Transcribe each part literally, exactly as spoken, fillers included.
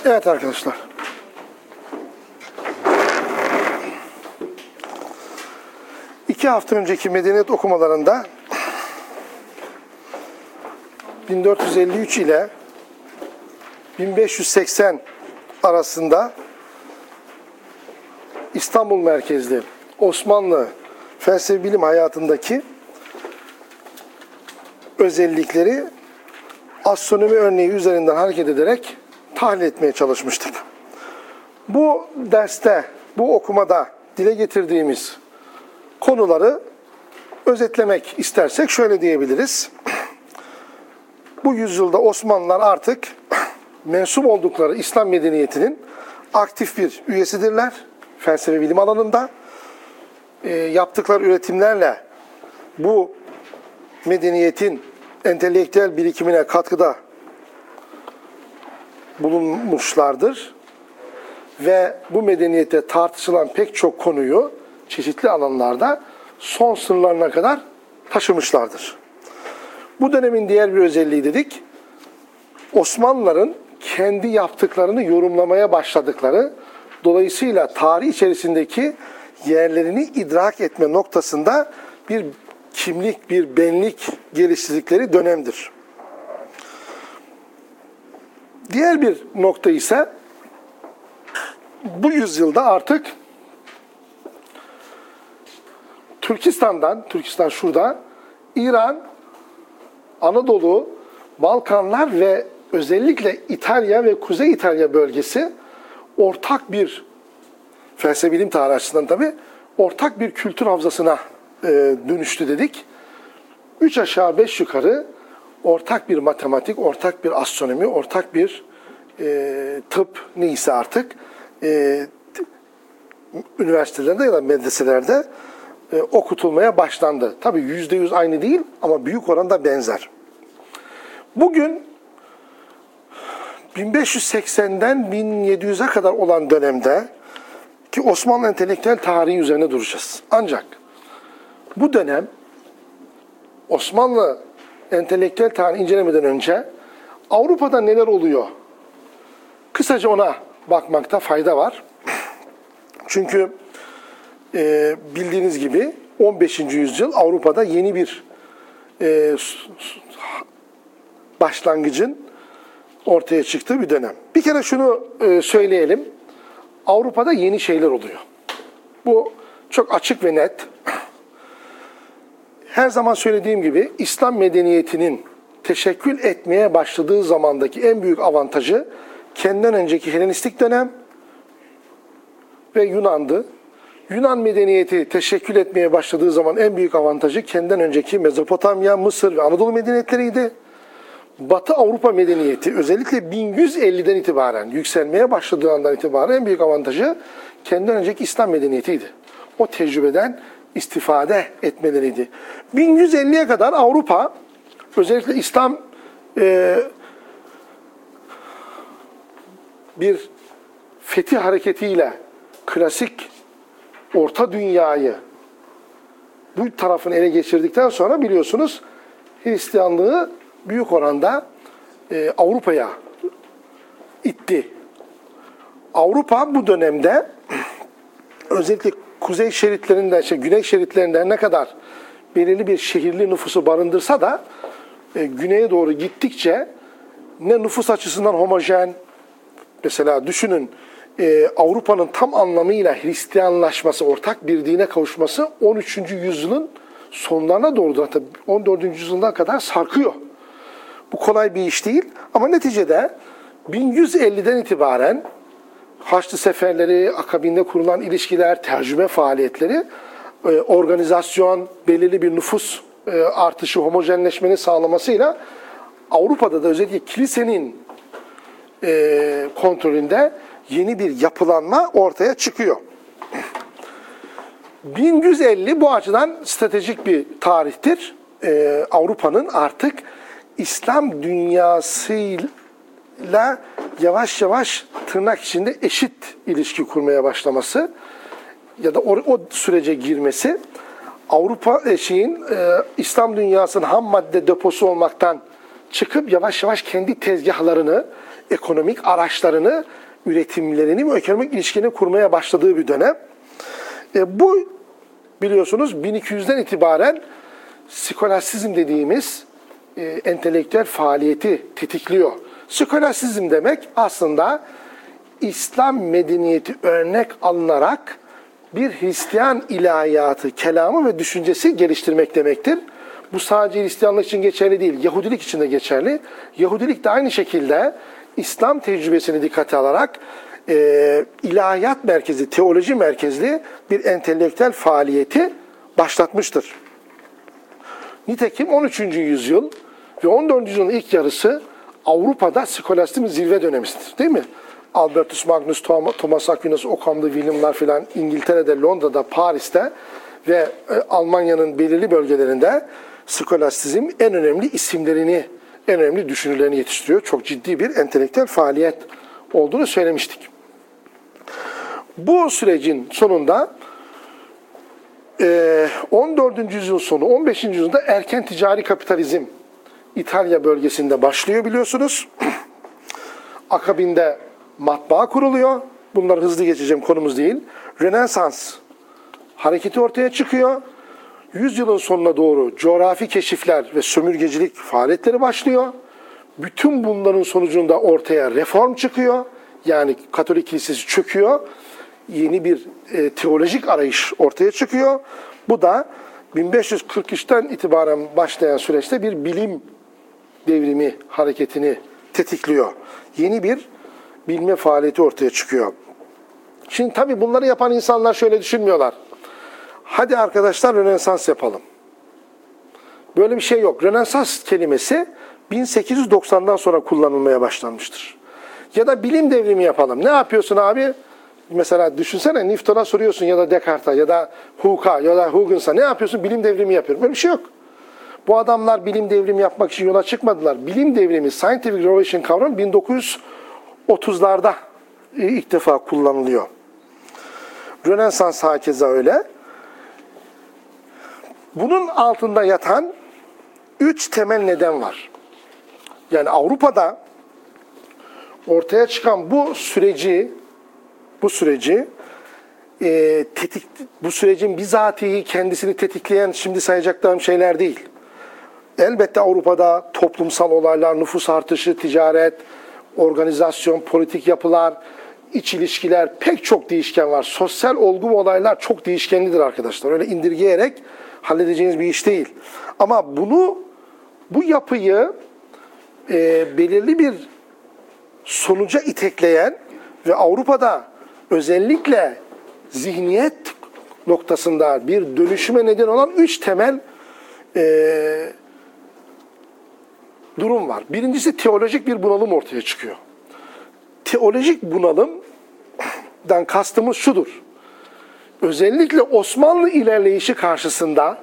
Evet arkadaşlar. İki hafta önceki medeniyet okumalarında bin dört yüz elli üç ile bin beş yüz seksen arasında İstanbul merkezli Osmanlı felsefe bilim hayatındaki özellikleri astronomi örneği üzerinden hareket ederek tahlil etmeye çalışmıştık. Bu derste, bu okumada dile getirdiğimiz konuları özetlemek istersek şöyle diyebiliriz. Bu yüzyılda Osmanlılar artık mensup oldukları İslam medeniyetinin aktif bir üyesidirler. Felsefe bilim alanında e, yaptıkları üretimlerle bu medeniyetin entelektüel birikimine katkıda bulunmuşlardır. Ve bu medeniyette tartışılan pek çok konuyu çeşitli alanlarda son sınırlarına kadar taşımışlardır. Bu dönemin diğer bir özelliği dedik, Osmanlıların kendi yaptıklarını yorumlamaya başladıkları, dolayısıyla tarih içerisindeki yerlerini idrak etme noktasında bir kimlik, bir benlik geliştirdikleri dönemdir. Diğer bir nokta ise bu yüzyılda artık Türkistan'dan, Türkistan şurada, İran, Anadolu, Balkanlar ve özellikle İtalya ve Kuzey İtalya bölgesi ortak bir, felsefe bilim tarihi açısından tabii, ortak bir kültür havzasına e, dönüştü dedik. Üç aşağı beş yukarı ortak bir matematik, ortak bir astronomi, ortak bir e, tıp neyse artık e, üniversitelerde ya da medreselerde e, okutulmaya başlandı. Tabii yüzde yüz aynı değil ama büyük oranda benzer. Bugün bin beş yüz seksenden bin yedi yüze kadar olan dönemde ki Osmanlı entelektüel tarihi üzerine duracağız. Ancak bu dönem Osmanlı entelektüel tarihi incelemeden önce Avrupa'da neler oluyor? Kısaca ona bakmakta fayda var. Çünkü e, bildiğiniz gibi on beşinci yüzyıl Avrupa'da yeni bir e, başlangıcın ortaya çıktığı bir dönem. Bir kere şunu e, söyleyelim. Avrupa'da yeni şeyler oluyor. Bu çok açık ve net. Her zaman söylediğim gibi İslam medeniyetinin teşekkül etmeye başladığı zamandaki en büyük avantajı kendinden önceki Helenistik dönem ve Yunan'dı. Yunan medeniyeti teşekkül etmeye başladığı zaman en büyük avantajı kendinden önceki Mezopotamya, Mısır ve Anadolu medeniyetleriydi. Batı Avrupa medeniyeti özellikle bin yüz elliden itibaren yükselmeye başladığı andan itibaren en büyük avantajı kendinden önceki İslam medeniyetiydi. O tecrübeden istifade etmeleriydi. bin yüz elliye kadar Avrupa özellikle İslam e, bir fetih hareketiyle klasik Orta Dünyayı bu tarafını ele geçirdikten sonra biliyorsunuz Hristiyanlığı büyük oranda e, Avrupa'ya itti. Avrupa bu dönemde özellikle kuzey şeritlerinden, şey, güney şeritlerinden ne kadar belirli bir şehirli nüfusu barındırsa da e, güneye doğru gittikçe ne nüfus açısından homojen, mesela düşünün e, Avrupa'nın tam anlamıyla Hristiyanlaşması, ortak bir dine kavuşması on üçüncü yüzyılın sonlarına doğru, hatta on dördüncü yüzyılına kadar sarkıyor. Bu kolay bir iş değil ama neticede bin yüz elliden itibaren Haçlı seferleri, akabinde kurulan ilişkiler, tercüme faaliyetleri, organizasyon, belirli bir nüfus artışı, homojenleşmenin sağlamasıyla Avrupa'da da özellikle kilisenin kontrolünde yeni bir yapılanma ortaya çıkıyor. bin yüz elli bu açıdan stratejik bir tarihtir. Avrupa'nın artık İslam dünyasıyla yavaş yavaş tırnak içinde eşit ilişki kurmaya başlaması ya da o, o sürece girmesi Avrupa şeyin e, İslam dünyasının ham madde deposu olmaktan çıkıp yavaş yavaş kendi tezgahlarını, ekonomik araçlarını, üretimlerini ve ekonomik ilişkilerini kurmaya başladığı bir dönem. E, bu biliyorsunuz bin iki yüzden itibaren skolasizm dediğimiz e, entelektüel faaliyeti tetikliyor. Skolasizm demek aslında İslam medeniyeti örnek alınarak bir Hristiyan ilahiyatı, kelamı ve düşüncesi geliştirmek demektir. Bu sadece Hristiyanlık için geçerli değil, Yahudilik için de geçerli. Yahudilik de aynı şekilde İslam tecrübesini dikkate alarak e, ilahiyat merkezi, teoloji merkezli bir entelektüel faaliyeti başlatmıştır. Nitekim on üçüncü yüzyıl ve on dördüncü yüzyılın ilk yarısı Avrupa'da skolastik zirve dönemidir, değil mi? Albertus Magnus, Thomas Aquinas, Occam'da, William'lar filan İngiltere'de, Londra'da, Paris'te ve Almanya'nın belirli bölgelerinde skolastizm en önemli isimlerini, en önemli düşünürlerini yetiştiriyor. Çok ciddi bir entelektüel faaliyet olduğunu söylemiştik. Bu sürecin sonunda on dördüncü yüzyıl sonu, on beşinci yüzyılda erken ticari kapitalizm İtalya bölgesinde başlıyor biliyorsunuz. Akabinde matbaa kuruluyor. Bunları hızlı geçeceğim, konumuz değil. Rönesans hareketi ortaya çıkıyor. Yüzyılın sonuna doğru coğrafi keşifler ve sömürgecilik faaliyetleri başlıyor. Bütün bunların sonucunda ortaya reform çıkıyor. Yani Katolik Kilisesi çöküyor. Yeni bir e, teolojik arayış ortaya çıkıyor. Bu da bin beş yüz kırk üçten itibaren başlayan süreçte bir bilim devrimi hareketini tetikliyor. Yeni bir bilme faaliyeti ortaya çıkıyor. Şimdi tabii bunları yapan insanlar şöyle düşünmüyorlar. Hadi arkadaşlar Rönesans yapalım. Böyle bir şey yok. Rönesans kelimesi bin sekiz yüz doksandan sonra kullanılmaya başlanmıştır. Ya da bilim devrimi yapalım. Ne yapıyorsun abi? Mesela düşünsene Newton'a soruyorsun ya da Descartes'a ya da Hooke'a ya da Huygens''a ne yapıyorsun? Bilim devrimi yapıyorum. Böyle bir şey yok. Bu adamlar bilim devrimi yapmak için yola çıkmadılar. Bilim devrimi, scientific revolution kavramı bin dokuz yüz otuzlarda ilk defa kullanılıyor. Rönesans hakeza öyle. Bunun altında yatan üç temel neden var. Yani Avrupa'da ortaya çıkan bu süreci, bu süreci e, tetik, bu sürecin bizatihi kendisini tetikleyen şimdi sayacaklarım şeyler değil. Elbette Avrupa'da toplumsal olaylar, nüfus artışı, ticaret, organizasyon, politik yapılar, iç ilişkiler, pek çok değişken var. Sosyal olgu ve olaylar çok değişkenlidir arkadaşlar. Öyle indirgeyerek halledeceğiniz bir iş değil. Ama bunu, bu yapıyı e, belirli bir sonuca itekleyen ve Avrupa'da özellikle zihniyet noktasında bir dönüşüme neden olan üç temel e, durum var. Birincisi teolojik bir bunalım ortaya çıkıyor. Teolojik bunalımdan kastımız şudur. Özellikle Osmanlı ilerleyişi karşısında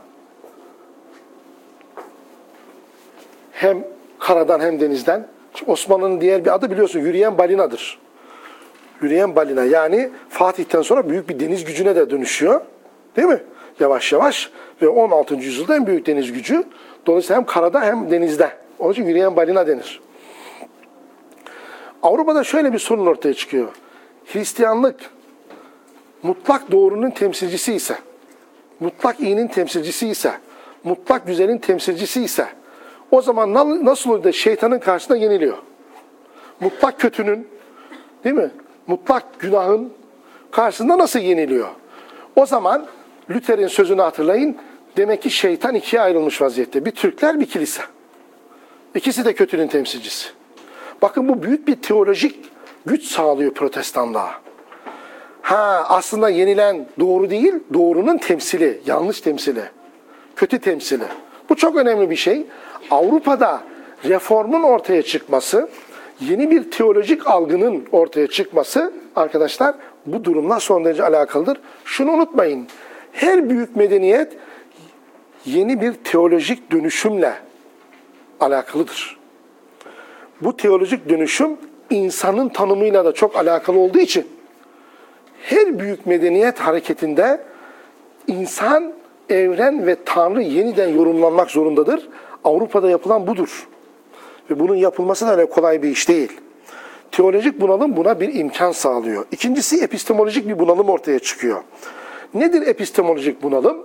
hem karadan hem denizden, Osmanlı'nın diğer bir adı biliyorsun yürüyen balinadır. Yürüyen balina yani Fatih'ten sonra büyük bir deniz gücüne de dönüşüyor. Değil mi? Yavaş yavaş ve on altıncı yüzyılda en büyük deniz gücü. Dolayısıyla hem karada hem denizde. Onun için yürüyen balina denir. Avrupa'da şöyle bir sorun ortaya çıkıyor. Hristiyanlık mutlak doğrunun temsilcisi ise, mutlak iyinin temsilcisi ise, mutlak güzelin temsilcisi ise o zaman nasıl oluyor da şeytanın karşısında yeniliyor? Mutlak kötünün, değil mi? Mutlak günahın karşısında nasıl yeniliyor? O zaman Luther'in sözünü hatırlayın. Demek ki şeytan ikiye ayrılmış vaziyette. Bir Türkler, bir kilise. İkisi de kötünün temsilcisi. Bakın bu büyük bir teolojik güç sağlıyor protestanlığa. Ha aslında yenilen doğru değil, doğrunun temsili, yanlış temsili, kötü temsili. Bu çok önemli bir şey. Avrupa'da reformun ortaya çıkması, yeni bir teolojik algının ortaya çıkması arkadaşlar bu durumla son derece alakalıdır. Şunu unutmayın, her büyük medeniyet yeni bir teolojik dönüşümle alakalıdır. Bu teolojik dönüşüm insanın tanımıyla da çok alakalı olduğu için her büyük medeniyet hareketinde insan, evren ve Tanrı yeniden yorumlanmak zorundadır. Avrupa'da yapılan budur. Ve bunun yapılması da öyle kolay bir iş değil. Teolojik bunalım buna bir imkan sağlıyor. İkincisi epistemolojik bir bunalım ortaya çıkıyor. Nedir epistemolojik bunalım?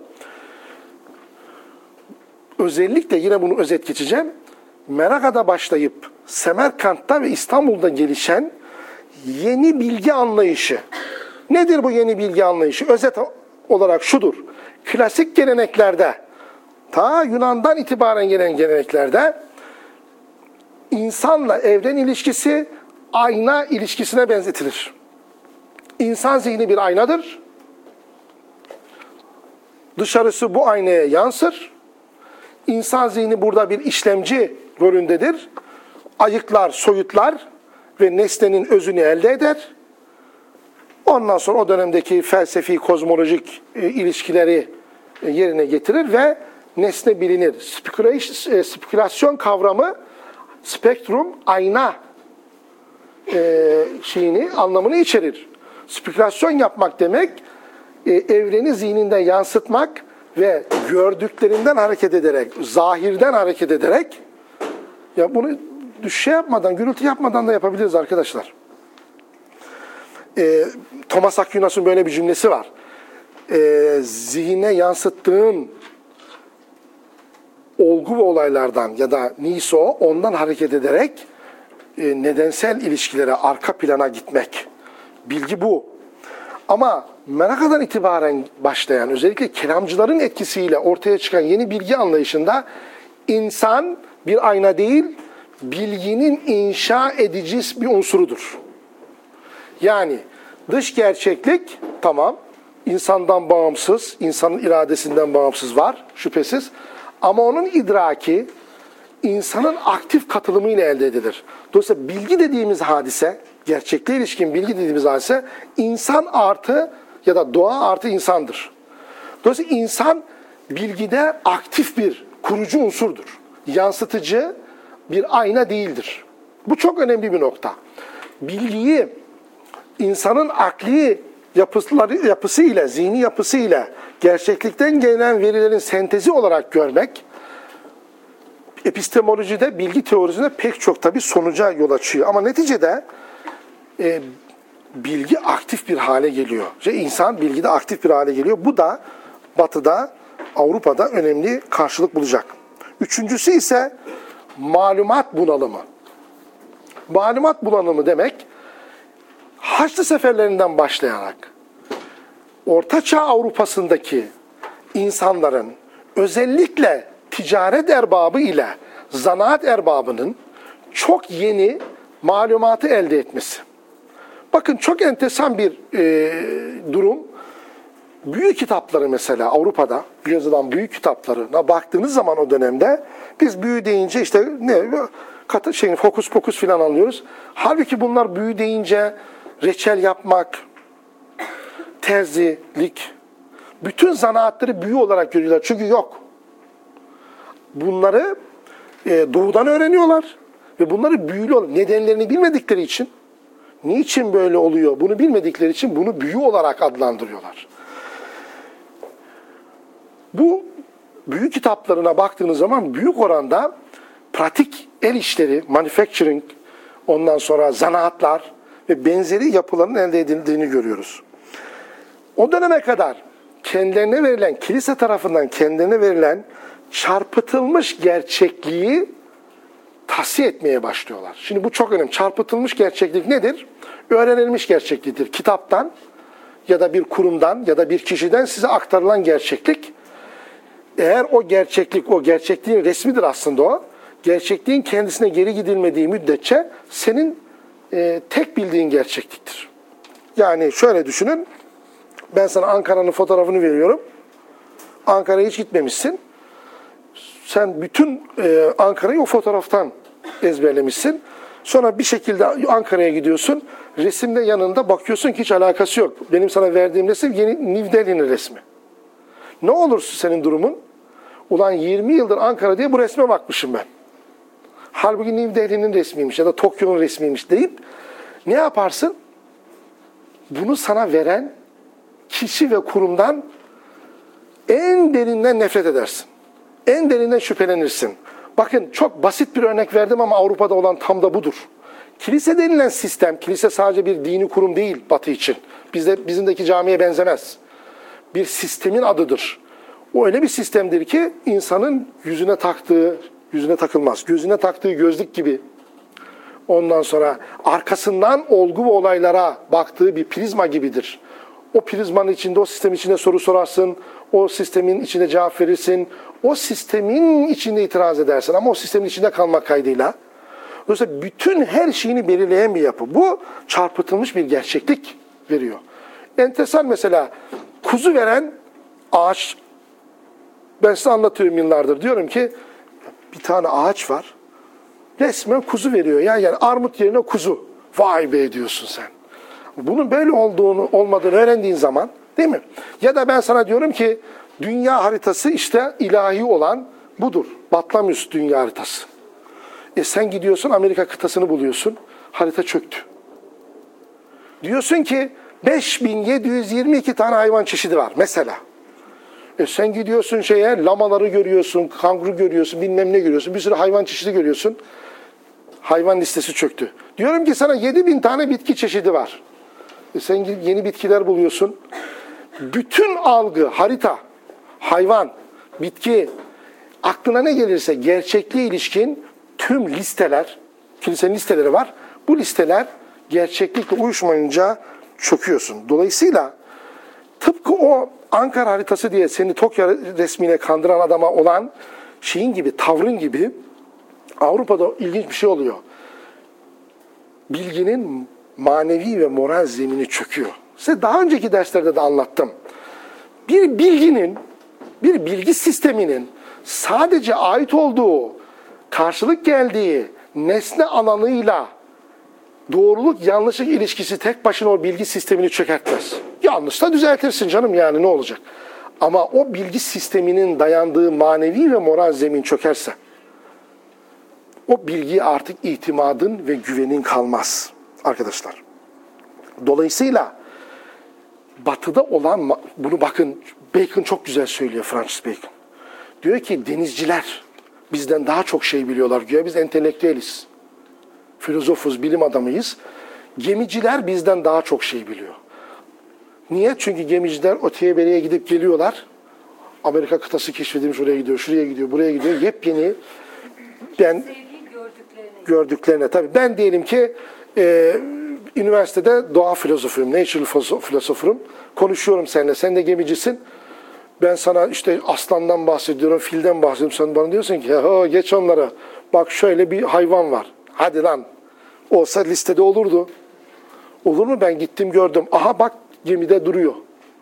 Özellikle yine bunu özet geçeceğim. Meraka'da başlayıp Semerkant'ta ve İstanbul'da gelişen yeni bilgi anlayışı. Nedir bu yeni bilgi anlayışı? Özet olarak şudur. Klasik geleneklerde, ta Yunan'dan itibaren gelen geleneklerde insanla evren ilişkisi ayna ilişkisine benzetilir. İnsan zihni bir aynadır. Dışarısı bu aynaya yansır. İnsan zihni burada bir işlemci rolündedir. Ayıklar, soyutlar ve nesnenin özünü elde eder. Ondan sonra o dönemdeki felsefi, kozmolojik e, ilişkileri e, yerine getirir ve nesne bilinir. Spekülasyon, e, spekülasyon kavramı spektrum, ayna e, şeyini, anlamını içerir. Spekülasyon yapmak demek, e, evreni zihninde yansıtmak ve gördüklerinden hareket ederek, zahirden hareket ederek, ya bunu şey yapmadan, gürültü yapmadan da yapabiliriz arkadaşlar. E, Thomas Aquinas'ın böyle bir cümlesi var. E, zihine yansıttığın olgu ve olaylardan ya da neyse o, ondan hareket ederek e, nedensel ilişkilere, arka plana gitmek. Bilgi bu. Ama Meraka'dan itibaren başlayan, özellikle kelamcıların etkisiyle ortaya çıkan yeni bilgi anlayışında insan bir ayna değil, bilginin inşa edici bir unsurudur. Yani dış gerçeklik tamam, insandan bağımsız, insanın iradesinden bağımsız var şüphesiz. Ama onun idraki insanın aktif katılımıyla elde edilir. Dolayısıyla bilgi dediğimiz hadise, gerçekliğe ilişkin bilgi dediğimiz hadise, insan artı ya da doğa artı insandır. Dolayısıyla insan bilgide aktif bir kurucu unsurdur. Yansıtıcı bir ayna değildir. Bu çok önemli bir nokta. Bilgiyi insanın akli yapıları, yapısı ile, zihni yapısı ile gerçeklikten gelen verilerin sentezi olarak görmek, epistemolojide, bilgi teorisinde pek çok tabii sonuca yol açıyor. Ama neticede e, bilgi aktif bir hale geliyor. İşte insan bilgide aktif bir hale geliyor. Bu da Batı'da, Avrupa'da önemli karşılık bulacak. Üçüncüsü ise malumat bunalımı. Malumat bunalımı demek, Haçlı seferlerinden başlayarak Orta Çağ Avrupa'sındaki insanların özellikle ticaret erbabı ile zanaat erbabının çok yeni malumatı elde etmesi. Bakın çok enteresan bir e, durum. Büyü kitapları mesela Avrupa'da yazılan büyü kitaplarına baktığınız zaman o dönemde biz büyü deyince işte ne katı şeyin fokus pokus filan anlıyoruz. Halbuki bunlar büyü deyince reçel yapmak, terzilik, bütün zanaatları büyü olarak görüyorlar. Çünkü yok. Bunları e, doğudan öğreniyorlar ve bunları büyülü olarak, nedenlerini bilmedikleri için, niçin böyle oluyor bunu bilmedikleri için bunu büyü olarak adlandırıyorlar. Bu büyü kitaplarına baktığınız zaman büyük oranda pratik el işleri, manufacturing, ondan sonra zanaatlar ve benzeri yapıların elde edildiğini görüyoruz. O döneme kadar kendilerine verilen, kilise tarafından kendilerine verilen çarpıtılmış gerçekliği tahsiye etmeye başlıyorlar. Şimdi bu çok önemli. Çarpıtılmış gerçeklik nedir? Öğrenilmiş gerçekliktir. Kitaptan ya da bir kurumdan ya da bir kişiden size aktarılan gerçeklik. Eğer o gerçeklik, o gerçekliğin resmidir aslında o. Gerçekliğin kendisine geri gidilmediği müddetçe senin e, tek bildiğin gerçekliktir. Yani şöyle düşünün. Ben sana Ankara'nın fotoğrafını veriyorum. Ankara'ya hiç gitmemişsin. Sen bütün e, Ankara'yı o fotoğraftan ezberlemişsin. Sonra bir şekilde Ankara'ya gidiyorsun. Resimde yanında bakıyorsun ki hiç alakası yok. Benim sana verdiğim resim yeni New Delhi'nin resmi. Ne olursa senin durumun? Ulan yirmi yıldır Ankara diye bu resme bakmışım ben. Halbuki New Delhi'nin resmiymiş ya da Tokyo'nun resmiymiş deyip ne yaparsın? Bunu sana veren kişi ve kurumdan en derinden nefret edersin. En derinden şüphelenirsin. Bakın çok basit bir örnek verdim ama Avrupa'da olan tam da budur. Kilise denilen sistem, kilise sadece bir dini kurum değil Batı için. Bizde, bizimdeki camiye benzemez. Bir sistemin adıdır. O öyle bir sistemdir ki insanın yüzüne taktığı, yüzüne takılmaz, gözüne taktığı gözlük gibi. Ondan sonra arkasından olgu ve olaylara baktığı bir prizma gibidir. O prizmanın içinde, o sistemin içinde soru sorarsın, o sistemin içinde cevap verirsin, o sistemin içinde itiraz edersin ama o sistemin içinde kalmak kaydıyla. Dolayısıyla bütün her şeyini belirleyen bir yapı. Bu çarpıtılmış bir gerçeklik veriyor. Enteresan mesela kuzu veren ağaç, ben size anlatıyorum yıllardır. Diyorum ki bir tane ağaç var, resmen kuzu veriyor. Ya yani armut yerine kuzu. Vay be diyorsun sen. Bunun böyle olduğunu, olmadığını öğrendiğin zaman, değil mi? Ya da ben sana diyorum ki dünya haritası işte ilahi olan budur. Batlamyus dünya haritası. E sen gidiyorsun Amerika kıtasını buluyorsun. Harita çöktü. Diyorsun ki beş bin yedi yüz yirmi iki tane hayvan çeşidi var mesela. E sen gidiyorsun şeye, lamaları görüyorsun, kanguru görüyorsun, bilmem ne görüyorsun. Bir sürü hayvan çeşidi görüyorsun. Hayvan listesi çöktü. Diyorum ki sana yedi bin tane bitki çeşidi var. E sen yeni bitkiler buluyorsun. Bütün algı, harita, hayvan, bitki, aklına ne gelirse gerçekliğe ilişkin tüm listeler, kilisenin listeleri var. Bu listeler gerçeklikle uyuşmayınca çöküyorsun. Dolayısıyla tıpkı o Ankara haritası diye seni Tokyo resmine kandıran adama olan şeyin gibi, tavrın gibi Avrupa'da ilginç bir şey oluyor. Bilginin manevi ve moral zemini çöküyor. Size daha önceki derslerde de anlattım. Bir bilginin, bir bilgi sisteminin sadece ait olduğu, karşılık geldiği nesne alanıyla doğruluk yanlışlık ilişkisi tek başına o bilgi sistemini çökertmez. Yanlış da düzeltirsin canım, yani ne olacak? Ama o bilgi sisteminin dayandığı manevi ve moral zemin çökerse o bilgiye artık itimadın ve güvenin kalmaz arkadaşlar. Dolayısıyla Batı'da olan, bunu bakın Bacon çok güzel söylüyor, Francis Bacon. Diyor ki denizciler bizden daha çok şey biliyorlar. Güya biz entelektüeliz. Filozofuz, bilim adamıyız. Gemiciler bizden daha çok şey biliyor. Niye? Çünkü gemiciler öteye beriye gidip geliyorlar. Amerika kıtası keşfedilmiş, oraya gidiyor, şuraya gidiyor, buraya gidiyor. Yepyeni ben gördüklerine. gördüklerine. Tabii ben diyelim ki e, üniversitede doğa filozofuyum, natural filozofuyum. Konuşuyorum seninle, sen de gemicisin. Ben sana işte aslandan bahsediyorum, filden bahsediyorum. Sen bana diyorsun ki ha, geç onlara. Bak şöyle bir hayvan var. Hadi lan. Olsa listede olurdu. Olur mu? Ben gittim gördüm. Aha bak gemide duruyor.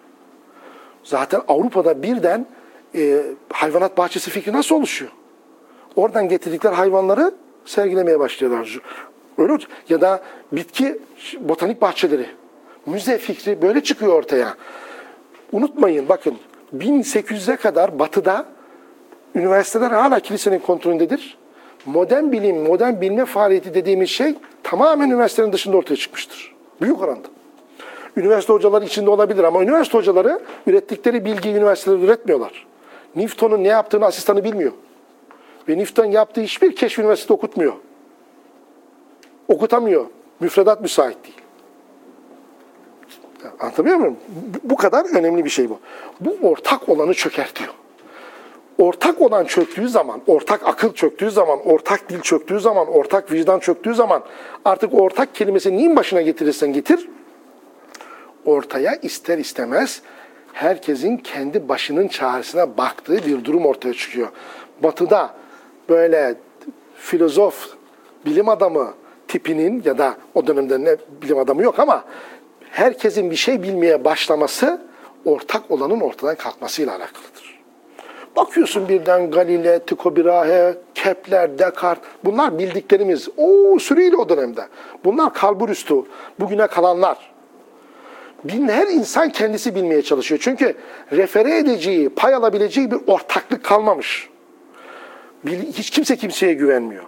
Zaten Avrupa'da birden e, hayvanat bahçesi fikri nasıl oluşuyor? Oradan getirdikleri hayvanları sergilemeye başlıyorlar. Öyle ya da bitki botanik bahçeleri, müze fikri böyle çıkıyor ortaya. Unutmayın bakın bin sekiz yüze kadar Batı'da üniversiteler hala kilisenin kontrolündedir. Modern bilim, modern bilme faaliyeti dediğimiz şey tamamen üniversitenin dışında ortaya çıkmıştır. Büyük oranda. Üniversite hocaları içinde olabilir ama üniversite hocaları ürettikleri bilgiyi üniversitelerde üretmiyorlar. Newton'un ne yaptığını asistanı bilmiyor. Ve Newton yaptığı hiçbir keşf üniversitede okutmuyor. Okutamıyor. Müfredat müsait değil. Anlatabiliyor muyum? Bu kadar önemli bir şey bu. Bu ortak olanı çökertiyor. Ortak olan çöktüğü zaman, ortak akıl çöktüğü zaman, ortak dil çöktüğü zaman, ortak vicdan çöktüğü zaman artık ortak kelimesi neyin başına getirirsen getir, ortaya ister istemez herkesin kendi başının çaresine baktığı bir durum ortaya çıkıyor. Batı'da böyle filozof, bilim adamı tipinin ya da o dönemde ne bilim adamı yok ama herkesin bir şey bilmeye başlaması ortak olanın ortadan kalkmasıyla alakalıdır. Bakıyorsun birden Galile, Tycho Brahe, Kepler, Descartes, bunlar bildiklerimiz. O sürüyle o dönemde. Bunlar kalburüstü, bugüne kalanlar. Her insan kendisi bilmeye çalışıyor. Çünkü refere edeceği, pay alabileceği bir ortaklık kalmamış. Hiç kimse kimseye güvenmiyor.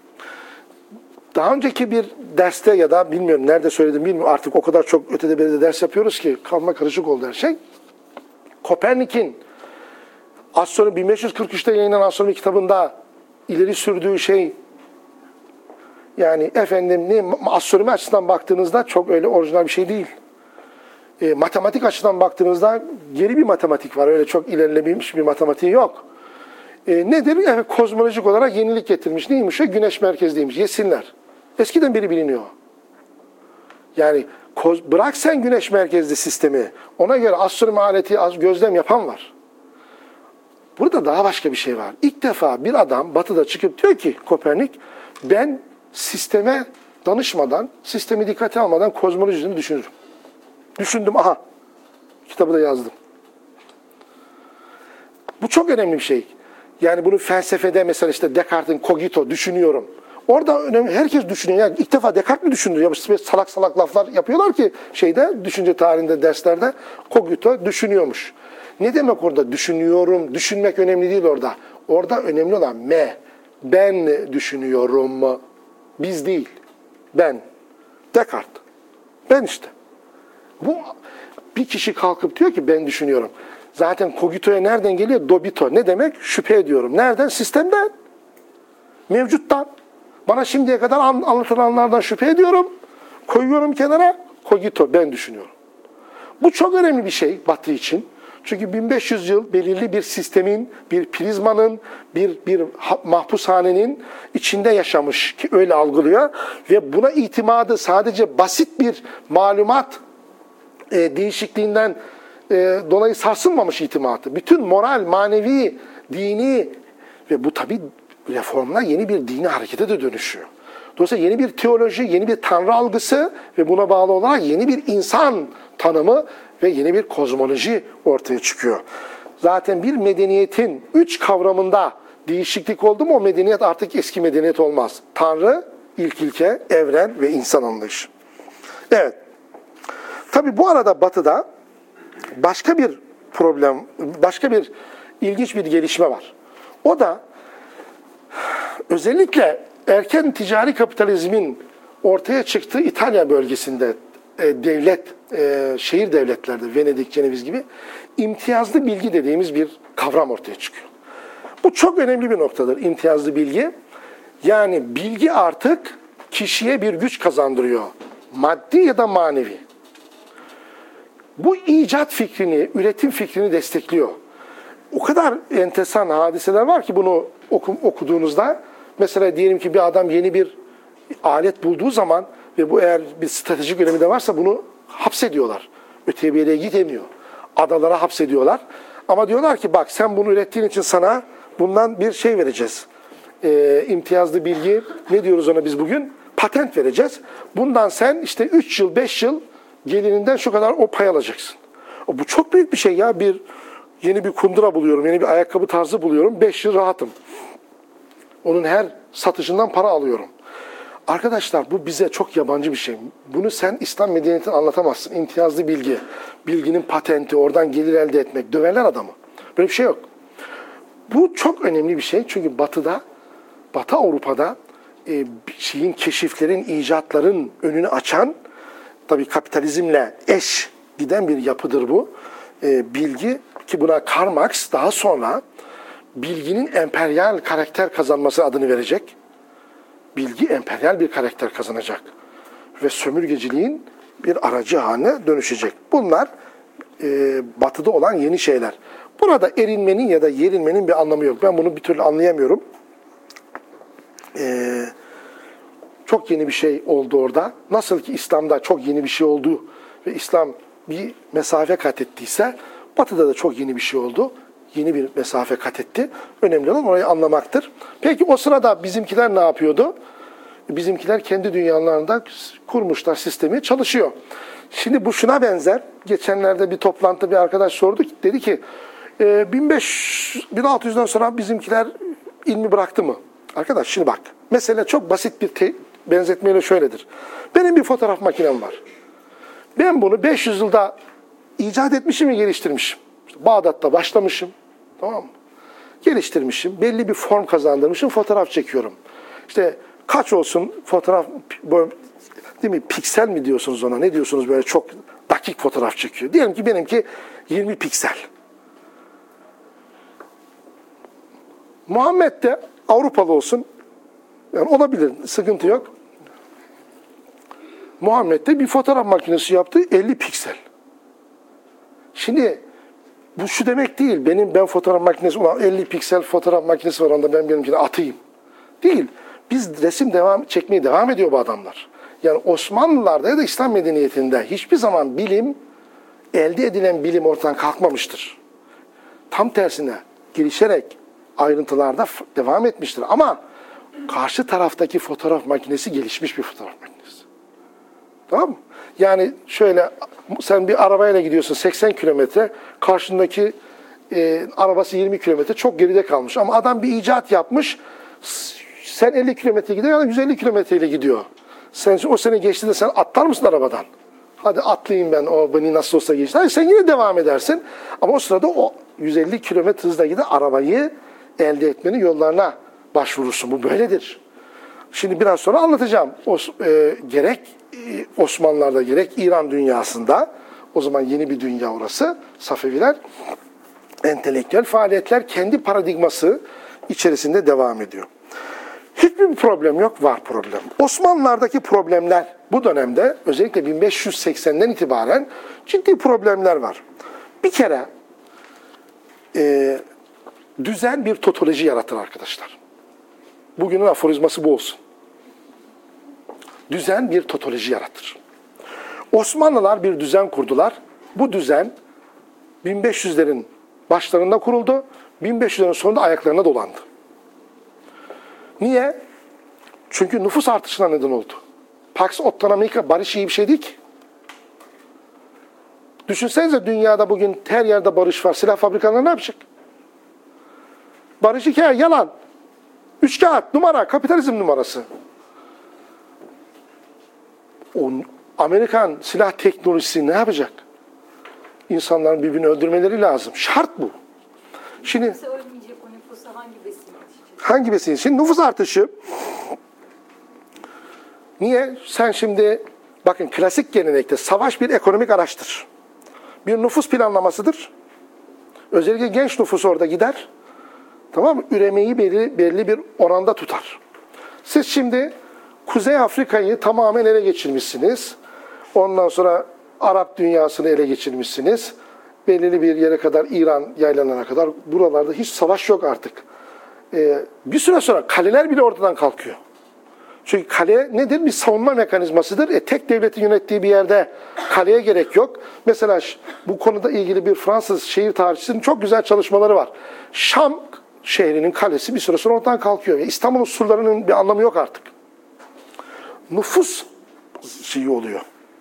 Daha önceki bir derste ya da bilmiyorum nerede söyledim bilmiyorum. Artık o kadar çok ötede beride ders yapıyoruz ki karma karışık oldu her şey. Kopernik'in astronomi bin beş yüz kırk üçte yayınlanan astronomi kitabında ileri sürdüğü şey Yani efendim ne, astronomi açısından baktığınızda çok öyle orijinal bir şey değil. E, matematik açıdan baktığınızda geri bir matematik var. Öyle çok ilerlemiş bir matematiği yok. E, nedir? Evet, kozmolojik olarak yenilik getirmiş. Neymiş o? Güneş merkezliymiş. Yesinler. Eskiden beri biliniyor. Yani koz, bırak sen güneş merkezli sistemi. Ona göre astronomi aleti az gözlem yapan var. Burada daha başka bir şey var. İlk defa bir adam batıda çıkıp diyor ki Kopernik, ben sisteme danışmadan, sistemi dikkate almadan kozmolojisini düşünürüm. Düşündüm, aha. Kitabı da yazdım. Bu çok önemli bir şey. Yani bunu felsefede mesela işte Descartes'in cogito, düşünüyorum. Orada önemli, herkes düşünüyor. Yani ilk defa Descartes mi düşündü? Ya salak salak laflar yapıyorlar ki şeyde, düşünce tarihinde, derslerde cogito düşünüyormuş. Ne demek orada düşünüyorum? Düşünmek önemli değil orada. Orada önemli olan me. Ben düşünüyorum. Biz değil. Ben. Descartes. Ben işte. Bu bir kişi kalkıp diyor ki ben düşünüyorum. Zaten cogito'ya nereden geliyor? Dobito. Ne demek? Şüphe ediyorum. Nereden? Sistemden. Mevcuttan. Bana şimdiye kadar anlatılanlardan şüphe ediyorum. Koyuyorum kenara. Cogito. Ben düşünüyorum. Bu çok önemli bir şey Batı için. Çünkü bin beş yüz yıl belirli bir sistemin, bir prizmanın, bir bir mahpushanenin içinde yaşamış ki öyle algılıyor ve buna itimadı sadece basit bir malumat e, değişikliğinden e, dolayı sarsılmamış itimadı. Bütün moral, manevi, dini ve bu tabii reformla yeni bir dini harekete de dönüşüyor. Dolayısıyla yeni bir teoloji, yeni bir tanrı algısı ve buna bağlı olarak yeni bir insan tanımı ve yeni bir kozmoloji ortaya çıkıyor. Zaten bir medeniyetin üç kavramında değişiklik oldu mu o medeniyet artık eski medeniyet olmaz. Tanrı, ilk ilke, evren ve insan anlayışı. Evet. Tabii bu arada Batı'da başka bir problem, başka bir ilginç bir gelişme var. O da özellikle erken ticari kapitalizmin ortaya çıktığı İtalya bölgesinde e, devlet, e, şehir devletlerde, Venedik, Ceneviz gibi imtiyazlı bilgi dediğimiz bir kavram ortaya çıkıyor. Bu çok önemli bir noktadır, imtiyazlı bilgi. Yani bilgi artık kişiye bir güç kazandırıyor. Maddi ya da manevi. Bu icat fikrini, üretim fikrini destekliyor. O kadar enteresan hadiseler var ki bunu oku, okuduğunuzda, mesela diyelim ki bir adam yeni bir alet bulduğu zaman ve bu eğer bir stratejik önemi de varsa bunu hapsediyorlar. Öteye bir yere gidemiyor. Adalara hapsediyorlar. Ama diyorlar ki bak sen bunu ürettiğin için sana bundan bir şey vereceğiz. Ee, imtiyazlı bilgi, ne diyoruz ona biz bugün? Patent vereceğiz. Bundan sen işte üç yıl, beş yıl gelirinden şu kadar o pay alacaksın. Bu çok büyük bir şey ya. Bir yeni bir kundura buluyorum, yeni bir ayakkabı tarzı buluyorum. beş yıl rahatım. Onun her satışından para alıyorum. Arkadaşlar bu bize çok yabancı bir şey. Bunu sen İslam medeniyetini anlatamazsın. İmtiyazlı bilgi, bilginin patenti, oradan gelir elde etmek. Döverler adamı. Böyle bir şey yok. Bu çok önemli bir şey. Çünkü Batı'da, Batı Avrupa'da e, şeyin, keşiflerin, icatların önünü açan, tabii kapitalizmle eş giden bir yapıdır bu. E, bilgi ki buna Karl Marx daha sonra bilginin emperyal karakter kazanması adını verecek. Bilgi emperyal bir karakter kazanacak. Ve sömürgeciliğin bir aracı haline dönüşecek. Bunlar e, Batı'da olan yeni şeyler. Burada erinmenin ya da yerinmenin bir anlamı yok. Ben bunu bir türlü anlayamıyorum. E, çok yeni bir şey oldu orada. Nasıl ki İslam'da çok yeni bir şey oldu ve İslam bir mesafe kat ettiyse, Batı'da da çok yeni bir şey oldu. Yeni bir mesafe kat etti. Önemli olan orayı anlamaktır. Peki o sırada bizimkiler ne yapıyordu? Bizimkiler kendi dünyalarında kurmuşlar sistemi, çalışıyor. Şimdi bu şuna benzer. Geçenlerde bir toplantıda bir arkadaş sordu. Dedi ki bin beş yüz bin altı yüzden sonra bizimkiler ilmi bıraktı mı? Arkadaş şimdi bak. Mesele çok basit bir te- benzetmeyle şöyledir. Benim bir fotoğraf makinem var. Ben bunu beş yüz yılda icat etmişim ve geliştirmişim. İşte Bağdat'ta başlamışım. Tamam mı? Geliştirmişim. Belli bir form kazandırmışım. Fotoğraf çekiyorum. İşte kaç olsun fotoğraf, değil mi? Piksel mi diyorsunuz ona? Ne diyorsunuz? Böyle çok dakik fotoğraf çekiyor. Diyelim ki benimki yirmi piksel. Muhammed de Avrupalı olsun. Yani olabilir. Sıkıntı yok. Muhammed de bir fotoğraf makinesi yaptı, elli piksel. Şimdi bu şu demek değil, benim ben fotoğraf makinesi, ulan elli piksel fotoğraf makinesi var onda ben benimkini atayım. Değil. Biz resim devam çekmeye devam ediyor bu adamlar. Yani Osmanlılar'da ya da İslam medeniyetinde hiçbir zaman bilim, elde edilen bilim ortadan kalkmamıştır. Tam tersine gelişerek ayrıntılarda devam etmiştir. Ama karşı taraftaki fotoğraf makinesi gelişmiş bir fotoğraf makinesi. Tamam mı? Yani şöyle, sen bir arabayla gidiyorsun seksen kilometre, karşındaki e, arabası yirmi kilometre, çok geride kalmış. Ama adam bir icat yapmış, sen elli kilometre gidiyor, yani yüz elli kilometreyle gidiyor. Sen o sene geçtiğinde sen atlar mısın arabadan? Hadi atlayayım ben, o beni nasıl olsa geçti. Hayır, sen yine devam edersin. Ama o sırada o yüz elli kilometre hızla giden arabayı elde etmenin yollarına başvurursun. Bu böyledir. Şimdi biraz sonra anlatacağım. O, e, gerek e, Osmanlılar'da gerek İran dünyasında, o zaman yeni bir dünya orası, Safeviler, entelektüel faaliyetler kendi paradigması içerisinde devam ediyor. Hiçbir problem yok, var problem. Osmanlılar'daki problemler bu dönemde özellikle bin beş yüz seksenden itibaren ciddi problemler var. Bir kere e, düzen bir totoloji yaratır arkadaşlar. Bugünün aforizması bu olsun. Düzen bir totoloji yaratır. Osmanlılar bir düzen kurdular. Bu düzen bin beş yüzlerin başlarında kuruldu. bin beş yüzlerin sonunda ayaklarına dolandı. Niye? Çünkü nüfus artışına neden oldu. Pax Ottomanica, barış iyi bir şey değil ki. Düşünsenize, dünyada bugün her yerde barış var. Silah fabrikaları ne yapacak? Barış hikaye, yalan. Üç kağıt, numara, kapitalizm numarası. O Amerikan silah teknolojisi ne yapacak? İnsanların birbirini öldürmeleri lazım. Şart bu. Şimdi ölmeyecek o nüfusa hangi besin yetişecek? Hangi besin? Şimdi nüfus artışı. Niye? Sen şimdi bakın, klasik gelenekte savaş bir ekonomik araçtır. Bir nüfus planlamasıdır. Özellikle genç nüfus orada gider. Tamam mı? Üremeyi belli, belli bir oranda tutar. Siz şimdi Kuzey Afrika'yı tamamen ele geçirmişsiniz. Ondan sonra Arap dünyasını ele geçirmişsiniz. Belirli bir yere kadar, İran yaylanana kadar buralarda hiç savaş yok artık. Ee, bir süre sonra kaleler bile ortadan kalkıyor. Çünkü kale nedir? Bir savunma mekanizmasıdır. E, tek devletin yönettiği bir yerde kaleye gerek yok. Mesela bu konuda ilgili bir Fransız şehir tarihçisinin çok güzel çalışmaları var. Şam şehrinin kalesi bir süre sonra ortadan kalkıyor. Ve İstanbul'un surlarının bir anlamı yok artık. Nüfus şeyi oluyor.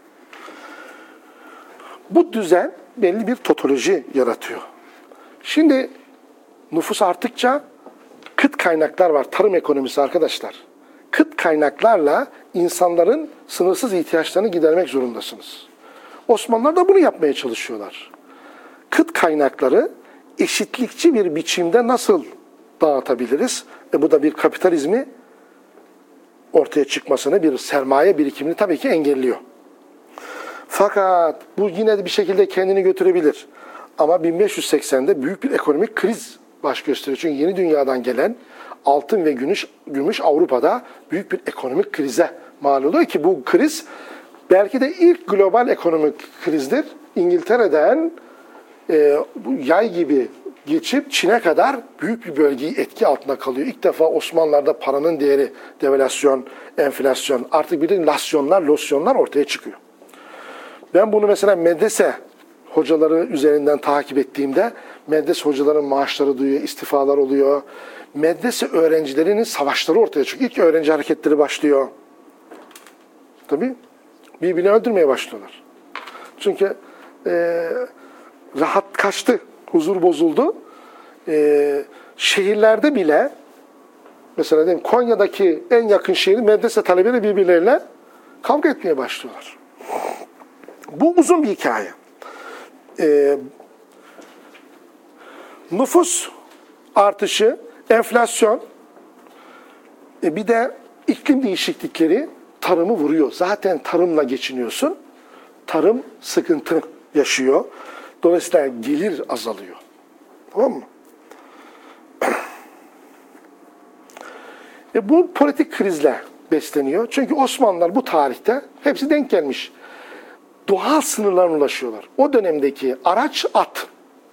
Bu düzen belli bir totoloji yaratıyor. Şimdi nüfus arttıkça kıt kaynaklar var. Tarım ekonomisi arkadaşlar. Kıt kaynaklarla insanların sınırsız ihtiyaçlarını gidermek zorundasınız. Osmanlılar da bunu yapmaya çalışıyorlar. Kıt kaynakları eşitlikçi bir biçimde nasıl dağıtabiliriz? E bu da bir kapitalizmi ortaya çıkmasını, bir sermaye birikimini tabii ki engelliyor. Fakat bu yine de bir şekilde kendini götürebilir. Ama bin beş yüz seksende büyük bir ekonomik kriz baş gösteriyor. Çünkü yeni dünyadan gelen altın ve gümüş, gümüş Avrupa'da büyük bir ekonomik krize mal oluyor ki bu kriz belki de ilk global ekonomik krizdir. İngiltere'den e, bu yay gibi geçip Çin'e kadar büyük bir bölgeyi etki altında kalıyor. İlk defa Osmanlılar'da paranın değeri, devalüasyon, enflasyon, artık bir de lasyonlar, losyonlar ortaya çıkıyor. Ben bunu mesela medrese hocaları üzerinden takip ettiğimde medrese hocaların maaşları duyuyor, istifalar oluyor. Medrese öğrencilerinin savaşları ortaya çıkıyor. İlk öğrenci hareketleri başlıyor. Tabii birbirini öldürmeye başlıyorlar. Çünkü e, rahat kaçtı, huzur bozuldu. E, şehirlerde bile, mesela diyeyim, Konya'daki en yakın şehir medrese talebeleri birbirleriyle kavga etmeye başlıyorlar. Bu uzun bir hikaye. E, nüfus artışı, enflasyon, e, bir de iklim değişiklikleri tarımı vuruyor. Zaten tarımla geçiniyorsun. Tarım sıkıntı yaşıyor. Dolayısıyla gelir azalıyor. Tamam mı? E bu politik krizle besleniyor. Çünkü Osmanlılar bu tarihte hepsi denk gelmiş. Doğal sınırlarına ulaşıyorlar. O dönemdeki araç at.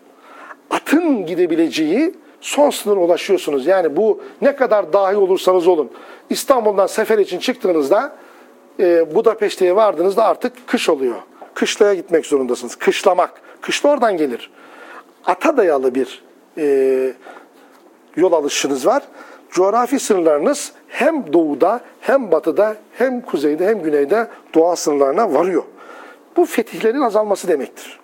Atın gidebileceği son sınıra ulaşıyorsunuz. Yani bu ne kadar dahi olursanız olun. İstanbul'dan sefer için çıktığınızda e, Budapeşte'ye vardığınızda artık kış oluyor. Kışlaya gitmek zorundasınız. Kışlamak. Kışla oradan gelir. Ata dayalı bir e, yol alışınız var. Coğrafi sınırlarınız hem doğuda hem batıda hem kuzeyde hem güneyde doğal sınırlarına varıyor. Bu fetihlerin azalması demektir.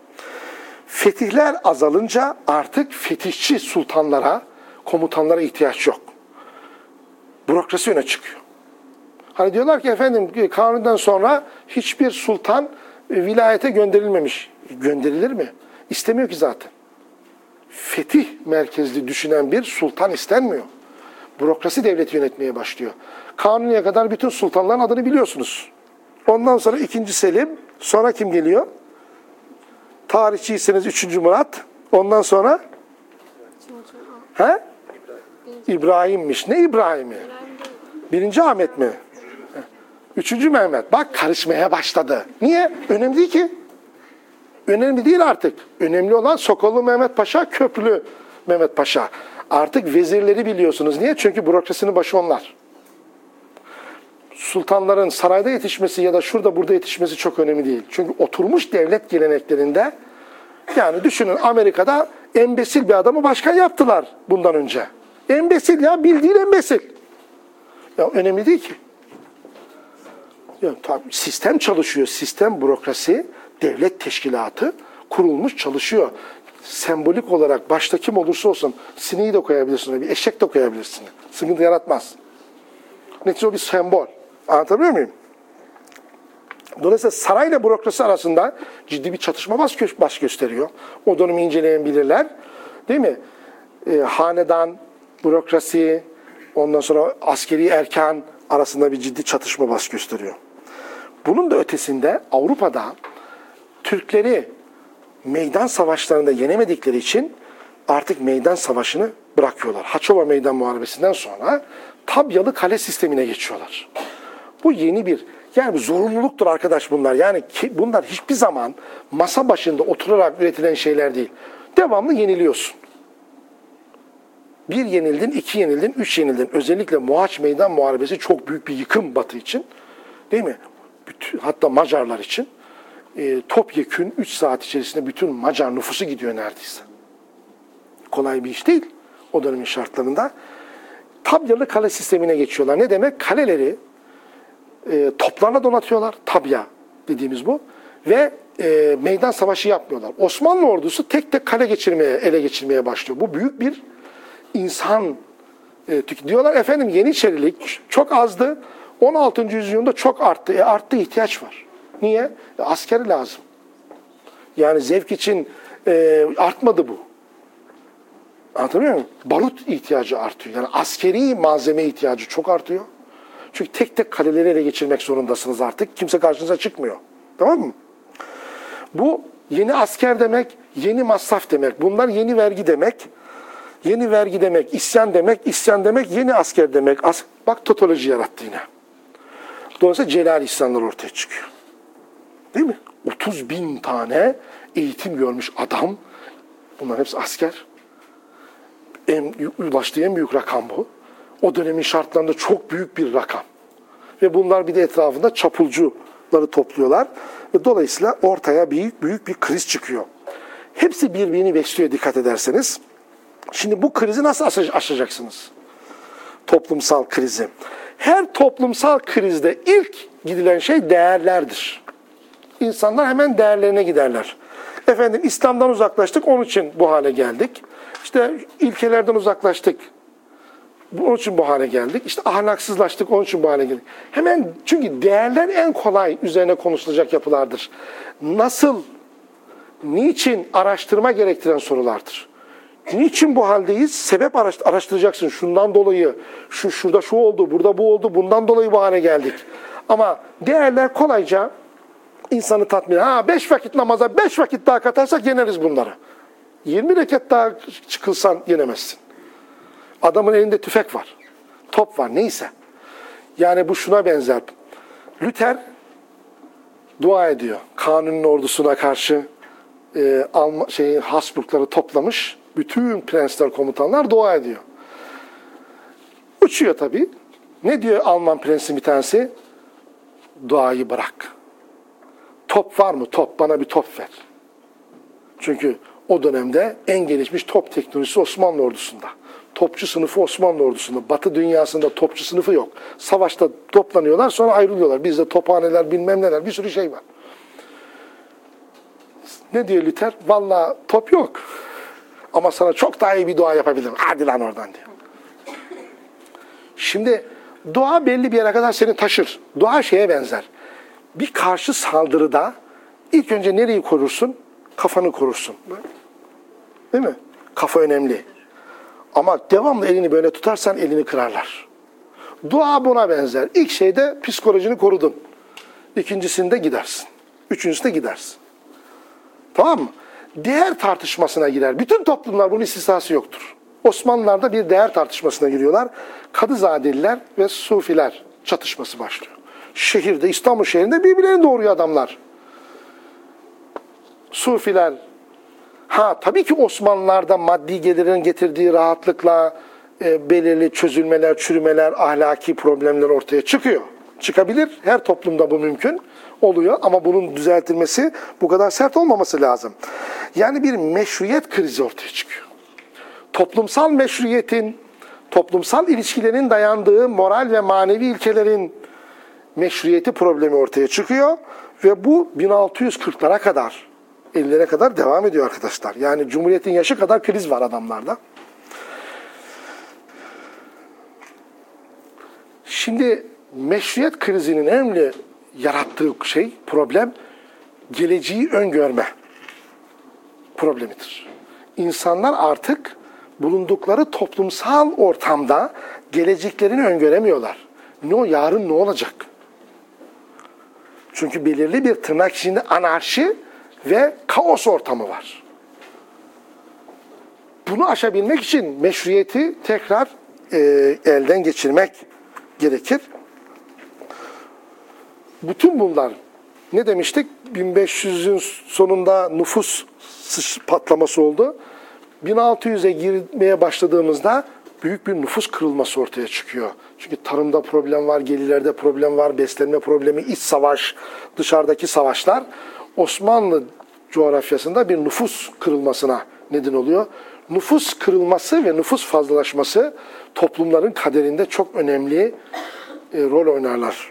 Fetihler azalınca artık fetihçi sultanlara, komutanlara ihtiyaç yok. Bürokrasi öne çıkıyor. Hani diyorlar ki efendim Kanuni'den sonra hiçbir sultan vilayete gönderilmemiş. Gönderilir mi? İstemiyor ki zaten. Fetih merkezli düşünen bir sultan istenmiyor. Bürokrasi devleti yönetmeye başlıyor. Kanuni'ye kadar bütün sultanların adını biliyorsunuz. Ondan sonra ikinci Selim, sonra kim geliyor? Tarihçiyseniz üçüncü Murat. Ondan sonra? He? İbrahim'miş. Ne İbrahim'i? Birinci Ahmet mi? Üçüncü Mehmet. Bak karışmaya başladı. Niye? Önemli değil ki. Önemli değil artık. Önemli olan Sokollu Mehmet Paşa, Köprülü Mehmet Paşa. Artık vezirleri biliyorsunuz. Niye? Çünkü bürokrasinin başı onlar. Sultanların sarayda yetişmesi ya da şurada burada yetişmesi çok önemli değil. Çünkü oturmuş devlet geleneklerinde, yani düşünün Amerika'da embesil bir adamı başkan yaptılar bundan önce. Embesil ya, bildiğin embesil. Ya önemli değil ki. Ya, tabii, sistem çalışıyor. Sistem, bürokrasi, devlet teşkilatı kurulmuş çalışıyor. Sembolik olarak başta kim olursa olsun sineği de koyabilirsin, bir eşek de koyabilirsin. Sıkıntı yaratmaz. Neticede o bir sembol. Anlatabiliyor muyum? Dolayısıyla sarayla bürokrasi arasında ciddi bir çatışma baş gösteriyor. O dönemi inceleyen bilirler. Değil mi? E, hanedan, bürokrasi, ondan sonra askeri erkan arasında bir ciddi çatışma baş gösteriyor. Bunun da ötesinde Avrupa'da Türkleri meydan savaşlarında yenemedikleri için artık meydan savaşını bırakıyorlar. Haçova Meydan Muharebesi'nden sonra tabyalı kale sistemine geçiyorlar. Bu yeni bir, yani bir zorunluluktur arkadaş bunlar. Yani ki, bunlar hiçbir zaman masa başında oturarak üretilen şeyler değil. Devamlı yeniliyorsun. Bir yenildin, iki yenildin, üç yenildin. Özellikle Mohaç Meydan Muharebesi çok büyük bir yıkım Batı için. Değil mi? Bütün, hatta Macarlar için. E, topyekün üç saat içerisinde bütün Macar nüfusu gidiyor neredeyse. Kolay bir iş değil o dönemin şartlarında. Tabyalı kale sistemine geçiyorlar. Ne demek? Kaleleri e, toplarla donatıyorlar. Tabya dediğimiz bu. Ve e, meydan savaşı yapmıyorlar. Osmanlı ordusu tek tek kale geçirmeye, ele geçirmeye başlıyor. Bu büyük bir insan e, diyorlar efendim Yeniçerilik çok azdı. on altıncı yüzyılda çok arttı. E arttı, ihtiyaç var. Niye? E, askeri lazım. Yani zevk için e, artmadı bu. Anlatabiliyor muyum? Barut ihtiyacı artıyor. Yani askeri malzeme ihtiyacı çok artıyor. Çünkü tek tek kaleleri ele geçirmek zorundasınız artık. Kimse karşınıza çıkmıyor. Tamam mı? Bu yeni asker demek, yeni masraf demek. Bunlar yeni vergi demek. Yeni vergi demek, isyan demek, isyan demek, yeni asker demek. As Bak totoloji yarattı yine. Dolayısıyla celal isyanlar ortaya çıkıyor. Değil mi? otuz bin tane eğitim görmüş adam. Bunların hepsi asker. En, ulaştığı en büyük rakam bu. O dönemin şartlarında çok büyük bir rakam. Ve bunlar bir de etrafında çapulcuları topluyorlar. Ve dolayısıyla ortaya büyük büyük bir kriz çıkıyor. Hepsi birbirini besliyor dikkat ederseniz. Şimdi bu krizi nasıl aşacaksınız? Toplumsal krizi. Her toplumsal krizde ilk gidilen şey değerlerdir. İnsanlar hemen değerlerine giderler. Efendim İslam'dan uzaklaştık, onun için bu hale geldik. İşte ilkelerden uzaklaştık, onun için bu hale geldik. İşte ahlaksızlaştık, onun için bu hale geldik. Hemen, çünkü değerler en kolay üzerine konuşulacak yapılardır. Nasıl, niçin araştırma gerektiren sorulardır. Niçin bu haldeyiz? Sebep araştıracaksın. Şundan dolayı, şu şurada şu oldu, burada bu oldu, bundan dolayı bu hale geldik. Ama değerler kolayca insanı tatmin. Ha beş vakit namaza beş vakit daha katarsak yeneriz bunları. yirmi rekat daha çıkılsan yenemezsin. Adamın elinde tüfek var, top var, neyse. Yani bu şuna benzer. Luther dua ediyor. Kanun'un ordusuna karşı e, Alman, şeyin, Habsburgları toplamış. Bütün prensler, komutanlar dua ediyor. Uçuyor tabii. Ne diyor Alman prensi bir tanesi? Duayı bırak. Top var mı? Top. Bana bir top ver. Çünkü o dönemde en gelişmiş top teknolojisi Osmanlı ordusunda. Topçu sınıfı Osmanlı ordusunda. Batı dünyasında topçu sınıfı yok. Savaşta toplanıyorlar, sonra ayrılıyorlar. Bizde tophaneler, bilmem neler, bir sürü şey var. Ne diyor Luther? Vallahi top yok. Ama sana çok daha iyi bir dua yapabilirim. Hadi lan oradan diyor. Şimdi dua belli bir yere kadar seni taşır. Dua şeye benzer. Bir karşı saldırıda ilk önce nereyi korursun? Kafanı korursun. Değil mi? Kafa önemli. Ama devamlı elini böyle tutarsan elini kırarlar. Dua buna benzer. İlk şeyde psikolojini korudun. İkincisinde gidersin. Üçüncüsünde gidersin. Tamam mı? Değer tartışmasına girer. Bütün toplumlar bunun istisnası yoktur. Osmanlılar'da bir değer tartışmasına giriyorlar. Kadızadeliler ve Sufiler çatışması başlıyor. Şehirde, İstanbul şehrinde birbirlerini doğuruyor adamlar. Sufiler, ha tabii ki Osmanlılar'da maddi gelirin getirdiği rahatlıkla e, belirli çözülmeler, çürümeler, ahlaki problemler ortaya çıkıyor. Çıkabilir. Her toplumda bu mümkün oluyor ama bunun düzeltilmesi bu kadar sert olmaması lazım. Yani bir meşruiyet krizi ortaya çıkıyor. Toplumsal meşruiyetin, toplumsal ilişkilerin dayandığı moral ve manevi ilkelerin meşruiyeti problemi ortaya çıkıyor ve bu bin altı yüz kırklara kadar, ellilere kadar devam ediyor arkadaşlar. Yani Cumhuriyet'in yaşı kadar kriz var adamlarda. Şimdi meşruiyet krizinin en önemli yarattığı şey, problem, geleceği öngörme problemidir. İnsanlar artık bulundukları toplumsal ortamda geleceklerini öngöremiyorlar. Ne o, yarın ne olacak? Çünkü belirli bir tırnak içinde anarşi ve kaos ortamı var. Bunu aşabilmek için meşruiyeti tekrar e, elden geçirmek gerekir. Bütün bunlar, ne demiştik? bin beş yüzün sonunda nüfus patlaması oldu. bin altı yüze girmeye başladığımızda büyük bir nüfus kırılması ortaya çıkıyor. Çünkü tarımda problem var, gelirlerde problem var, beslenme problemi, iç savaş, dışarıdaki savaşlar Osmanlı coğrafyasında bir nüfus kırılmasına neden oluyor. Nüfus kırılması ve nüfus fazlalaşması toplumların kaderinde çok önemli e, rol oynarlar.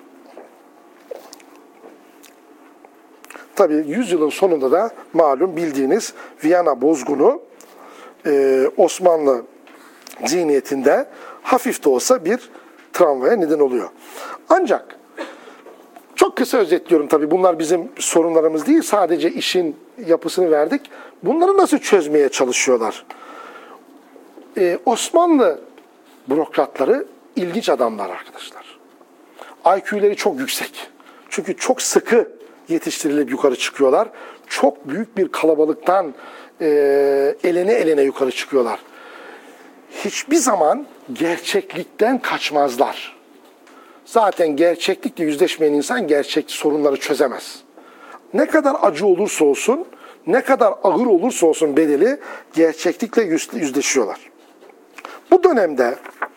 Tabii yüzyılın sonunda da malum bildiğiniz Viyana bozgunu e, Osmanlı zihniyetinde hafif de olsa bir travmaya neden oluyor. Ancak çok kısa özetliyorum tabii, bunlar bizim sorunlarımız değil, sadece işin yapısını verdik. Bunları nasıl çözmeye çalışıyorlar? Ee, Osmanlı bürokratları ilginç adamlar arkadaşlar. I Q'leri çok yüksek. Çünkü çok sıkı yetiştirilip yukarı çıkıyorlar. Çok büyük bir kalabalıktan e, elene elene yukarı çıkıyorlar. Hiçbir zaman gerçeklikten kaçmazlar. Zaten gerçeklikle yüzleşmeyen insan gerçek sorunları çözemez. Ne kadar acı olursa olsun, ne kadar ağır olursa olsun bedeli, gerçeklikle yüzleşiyorlar. Bu dönemde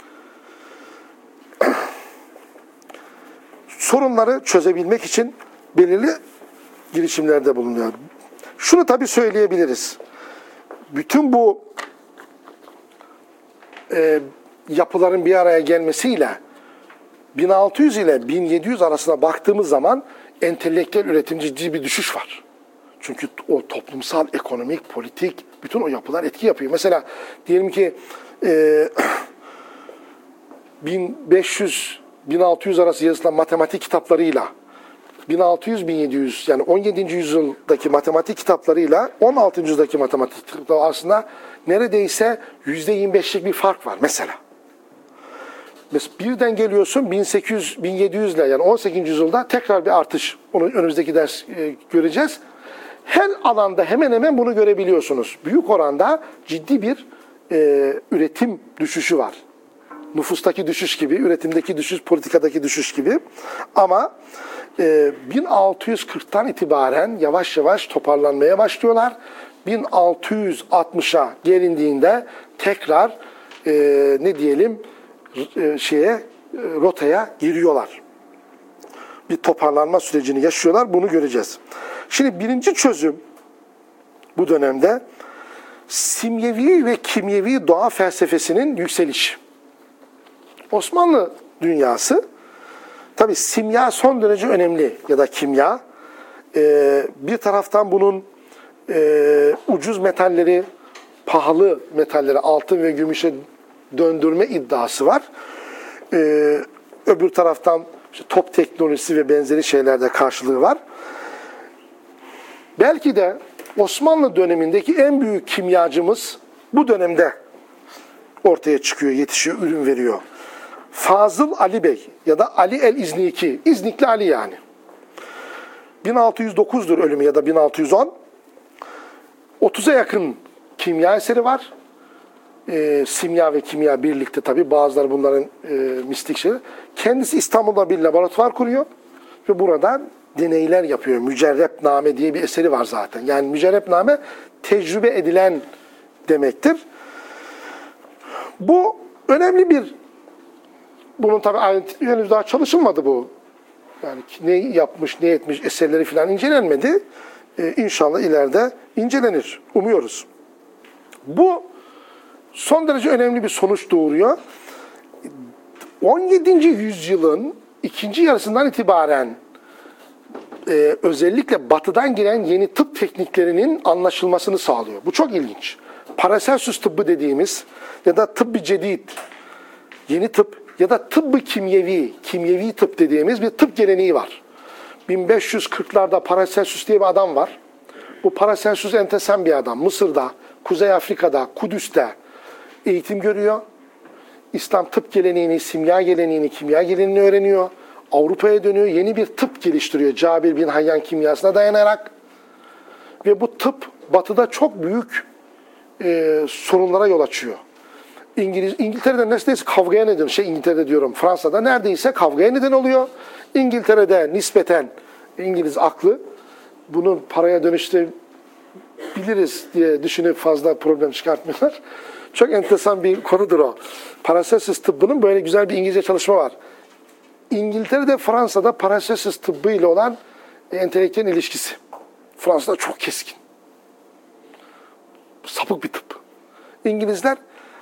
sorunları çözebilmek için belirli girişimlerde bulunuyor. Şunu tabii söyleyebiliriz. Bütün bu e, yapıların bir araya gelmesiyle bin altı yüz ile bin yedi yüz arasına baktığımız zaman entelektüel üretimde ciddi bir düşüş var. Çünkü o toplumsal, ekonomik, politik bütün o yapılar etki yapıyor. Mesela diyelim ki e, bin beş yüz bin altı yüz arası yazılan matematik kitaplarıyla bin altı yüz bin yedi yüz yani on yedinci yüzyıldaki matematik kitaplarıyla on altıncı yüzyıldaki matematik kitapları arasında neredeyse yüzde yirmi beşlik bir fark var mesela. Mesela birden geliyorsun bin sekiz yüz bin yedi yüz ile, yani on sekizinci yüzyılda tekrar bir artış. Onu önümüzdeki ders e, göreceğiz. Her alanda hemen hemen bunu görebiliyorsunuz. Büyük oranda ciddi bir e, üretim düşüşü var. Nüfustaki düşüş gibi, üretimdeki düşüş, politikadaki düşüş gibi. Ama e, bin altı yüz kırktan itibaren yavaş yavaş toparlanmaya başlıyorlar. bin altı yüz altmışa gelindiğinde tekrar e, ne diyelim e, şeye e, rotaya giriyorlar. Bir toparlanma sürecini yaşıyorlar. Bunu göreceğiz. Şimdi birinci çözüm bu dönemde simyevi ve kimyevi doğa felsefesinin yükselişi. Osmanlı dünyası, tabii simya son derece önemli ya da kimya. Ee, bir taraftan bunun e, ucuz metalleri, pahalı metalleri altın ve gümüşe döndürme iddiası var. Ee, öbür taraftan işte top teknolojisi ve benzeri şeylerde karşılığı var. Belki de Osmanlı dönemindeki en büyük kimyacımız bu dönemde ortaya çıkıyor, yetişiyor, ürün veriyor. Fazıl Ali Bey ya da Ali el-İzniki, İznikli Ali yani. bin altı yüz dokuzdur ölümü ya da bin altı yüz on. otuza yakın kimya eseri var. E, simya ve kimya birlikte tabii, bazıları bunların e, mistik şeyler. Kendisi İstanbul'da bir laboratuvar kuruyor ve buradan deneyler yapıyor. Mücerrepname diye bir eseri var zaten. Yani mücerrepname tecrübe edilen demektir. Bu önemli bir, bunun tabii ayrıntı henüz daha çalışılmadı bu. Yani ne yapmış, ne etmiş eserleri falan incelenmedi. Ee, İnşallah ileride incelenir. Umuyoruz. Bu son derece önemli bir sonuç doğuruyor. on yedinci yüzyılın ikinci yarısından itibaren e, özellikle batıdan giren yeni tıp tekniklerinin anlaşılmasını sağlıyor. Bu çok ilginç. Paracelsus tıbbı dediğimiz ya da tıbbi cedid, yeni tıp ya da tıbbı kimyevi, kimyevi tıp dediğimiz bir tıp geleneği var. bin beş yüz kırklarda Paracelsus diye bir adam var. Bu Paracelsus enteresan bir adam. Mısır'da, Kuzey Afrika'da, Kudüs'te eğitim görüyor. İslam tıp geleneğini, simya geleneğini, kimya geleneğini öğreniyor. Avrupa'ya dönüyor, yeni bir tıp geliştiriyor Cabir bin Hayyan kimyasına dayanarak. Ve bu tıp batıda çok büyük e, sorunlara yol açıyor. İngiliz, İngiltere'de neredeyse kavgaya neden, şey İngiltere'de diyorum, Fransa'da neredeyse kavgaya neden oluyor. İngiltere'de nispeten İngiliz aklı bunu paraya dönüştürebiliriz diye düşünüp fazla problem çıkartmıyorlar. Çok enteresan bir konudur o. Paracelsus tıbbının böyle güzel bir İngilizce çalışma var. İngiltere'de, Fransa'da Paracelsus tıbbı ile olan e, entelektüel ilişkisi. Fransa'da çok keskin. Sapık bir tıp. İngilizler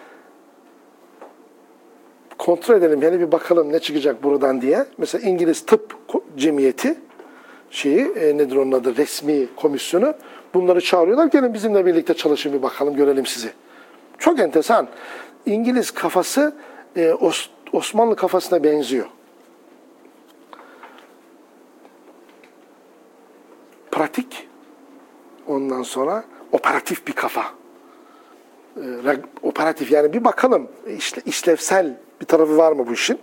kontrol edelim, yani bir bakalım ne çıkacak buradan diye. Mesela İngiliz Tıp Cemiyeti şeyi, e, nedir onun adı, resmi komisyonu, bunları çağırıyorlar. Gelin bizimle birlikte çalışın, bir bakalım, görelim sizi. Çok enteresan. İngiliz kafası e, Os Osmanlı kafasına benziyor. Pratik, ondan sonra operatif bir kafa. E, operatif, yani bir bakalım işle, işlevsel bir tarafı var mı bu işin?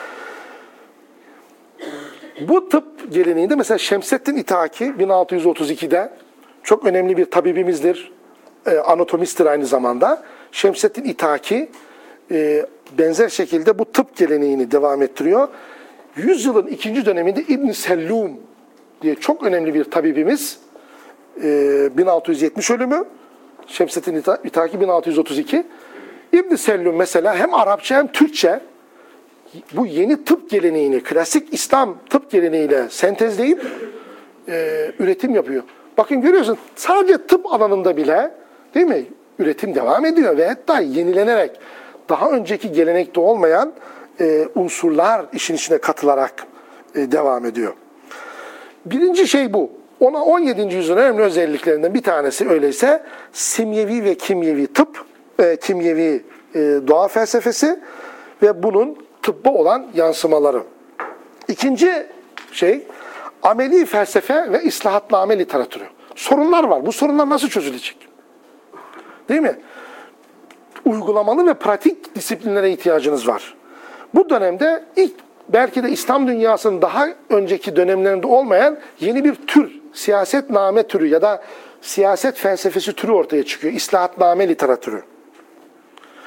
Bu tıp geleneğinde mesela Şemseddin İtaki bin altı yüz otuz ikide çok önemli bir tabibimizdir. E, anatomisttir aynı zamanda. Şemseddin İtaki e, benzer şekilde bu tıp geleneğini devam ettiriyor. Yüzyılın ikinci döneminde İbn Sellum diye çok önemli bir tabibimiz, e, bin altı yüz yetmiş ölümü, Şemseddin İtaki bin altı yüz otuz iki. İbn Sellum mesela hem Arapça hem Türkçe bu yeni tıp geleneğini, klasik İslam tıp geleneğiyle sentezleyip e, üretim yapıyor. Bakın görüyorsun, sadece tıp alanında bile, değil mi, üretim devam ediyor ve hatta yenilenerek daha önceki gelenekte olmayan e, unsurlar işin içine katılarak e, devam ediyor. Birinci şey bu. Ona on yedinci yüzyılın önemli özelliklerinden bir tanesi öyleyse simyevi ve kimyevi tıp, e, kimyevi e, doğa felsefesi ve bunun tıbba olan yansımaları. İkinci şey ameli felsefe ve islahatname literatürü. Sorunlar var. Bu sorunlar nasıl çözülecek? Değil mi? Uygulamalı ve pratik disiplinlere ihtiyacınız var. Bu dönemde ilk, belki de İslam dünyasının daha önceki dönemlerinde olmayan yeni bir tür, siyasetname türü ya da siyaset felsefesi türü ortaya çıkıyor. İslahatname literatürü.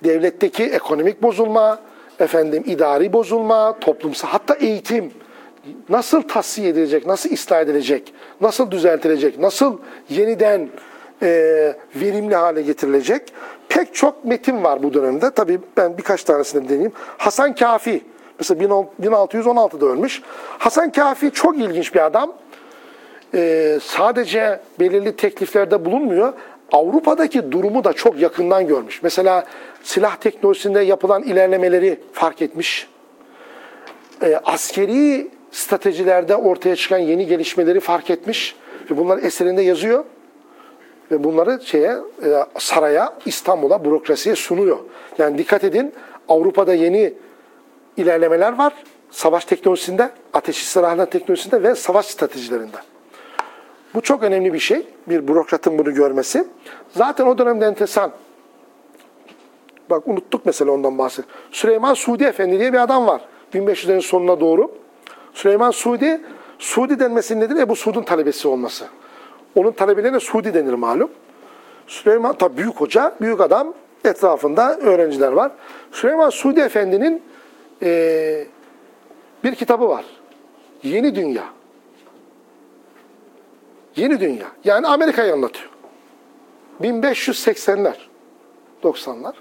devletteki ekonomik bozulma, efendim idari bozulma, toplumsal, hatta eğitim nasıl tahsiye edilecek, nasıl ıslah edilecek, nasıl düzeltilecek, nasıl yeniden e, verimli hale getirilecek pek çok metin var bu dönemde. Tabii ben birkaç tanesini deneyeyim. Hasan Kafi, mesela bin altı yüz on altıda ölmüş. Hasan Kafi çok ilginç bir adam. Ee, sadece belirli tekliflerde bulunmuyor. Avrupa'daki durumu da çok yakından görmüş. Mesela silah teknolojisinde yapılan ilerlemeleri fark etmiş. Ee, askeri stratejilerde ortaya çıkan yeni gelişmeleri fark etmiş. Ve bunları eserinde yazıyor. Ve bunları şeye, e, saraya, İstanbul'a, bürokrasiye sunuyor. Yani dikkat edin, Avrupa'da yeni ilerlemeler var. Savaş teknolojisinde, ateşli silahlar teknolojisinde ve savaş stratejilerinde. Bu çok önemli bir şey. Bir bürokratın bunu görmesi. Zaten o dönemde enteresan. Bak unuttuk mesela ondan bahset. Süleyman Suudi Efendi diye bir adam var. bin beş yüzlerin sonuna doğru. Süleyman Suudi, Suudi denmesinin nedeni Ebu Suud'un talebesi olması. Onun talebelerine Suudi denir malum. Süleyman, tabi büyük hoca, büyük adam, etrafında öğrenciler var. Süleyman Suudi Efendi'nin e, bir kitabı var. Yeni Dünya. Yeni Dünya. Yani Amerika'yı anlatıyor. bin beş yüz seksenler, doksanlar.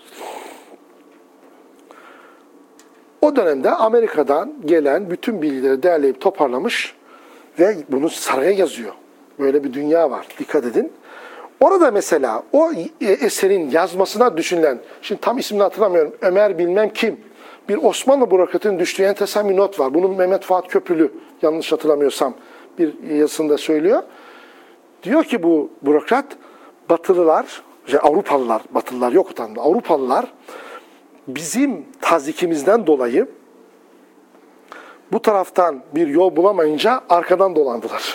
O dönemde Amerika'dan gelen bütün bilgileri derleyip toparlamış ve bunu saraya yazıyor. Böyle bir dünya var. Dikkat edin. Orada mesela o eserin yazmasına düşünülen, şimdi tam ismini hatırlamıyorum, Ömer bilmem kim, bir Osmanlı bürokratının düştüğü enteresan bir not var. Bunu Mehmet Fuat Köprülü, yanlış hatırlamıyorsam, bir yazısında söylüyor. Diyor ki bu bürokrat, Batılılar, şey Avrupalılar, Batılılar yok utanma, Avrupalılar bizim tazikimizden dolayı bu taraftan bir yol bulamayınca arkadan dolandılar.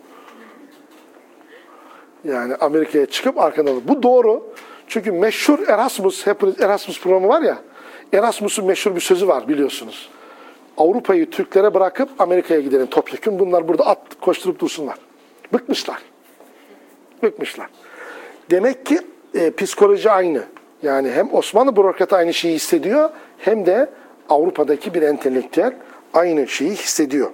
Yani Amerika'ya çıkıp arkadan. Bu doğru. Çünkü meşhur Erasmus, hepiniz Erasmus programı var ya, Erasmus'un meşhur bir sözü var biliyorsunuz. Avrupa'yı Türklere bırakıp Amerika'ya gidelim topyekun. Bunlar burada at koşturup dursunlar. Bıkmışlar. Bıkmışlar. Demek ki e, psikoloji aynı. Yani hem Osmanlı bürokratı aynı şeyi hissediyor, hem de Avrupa'daki bir entelektüel aynı şeyi hissediyor.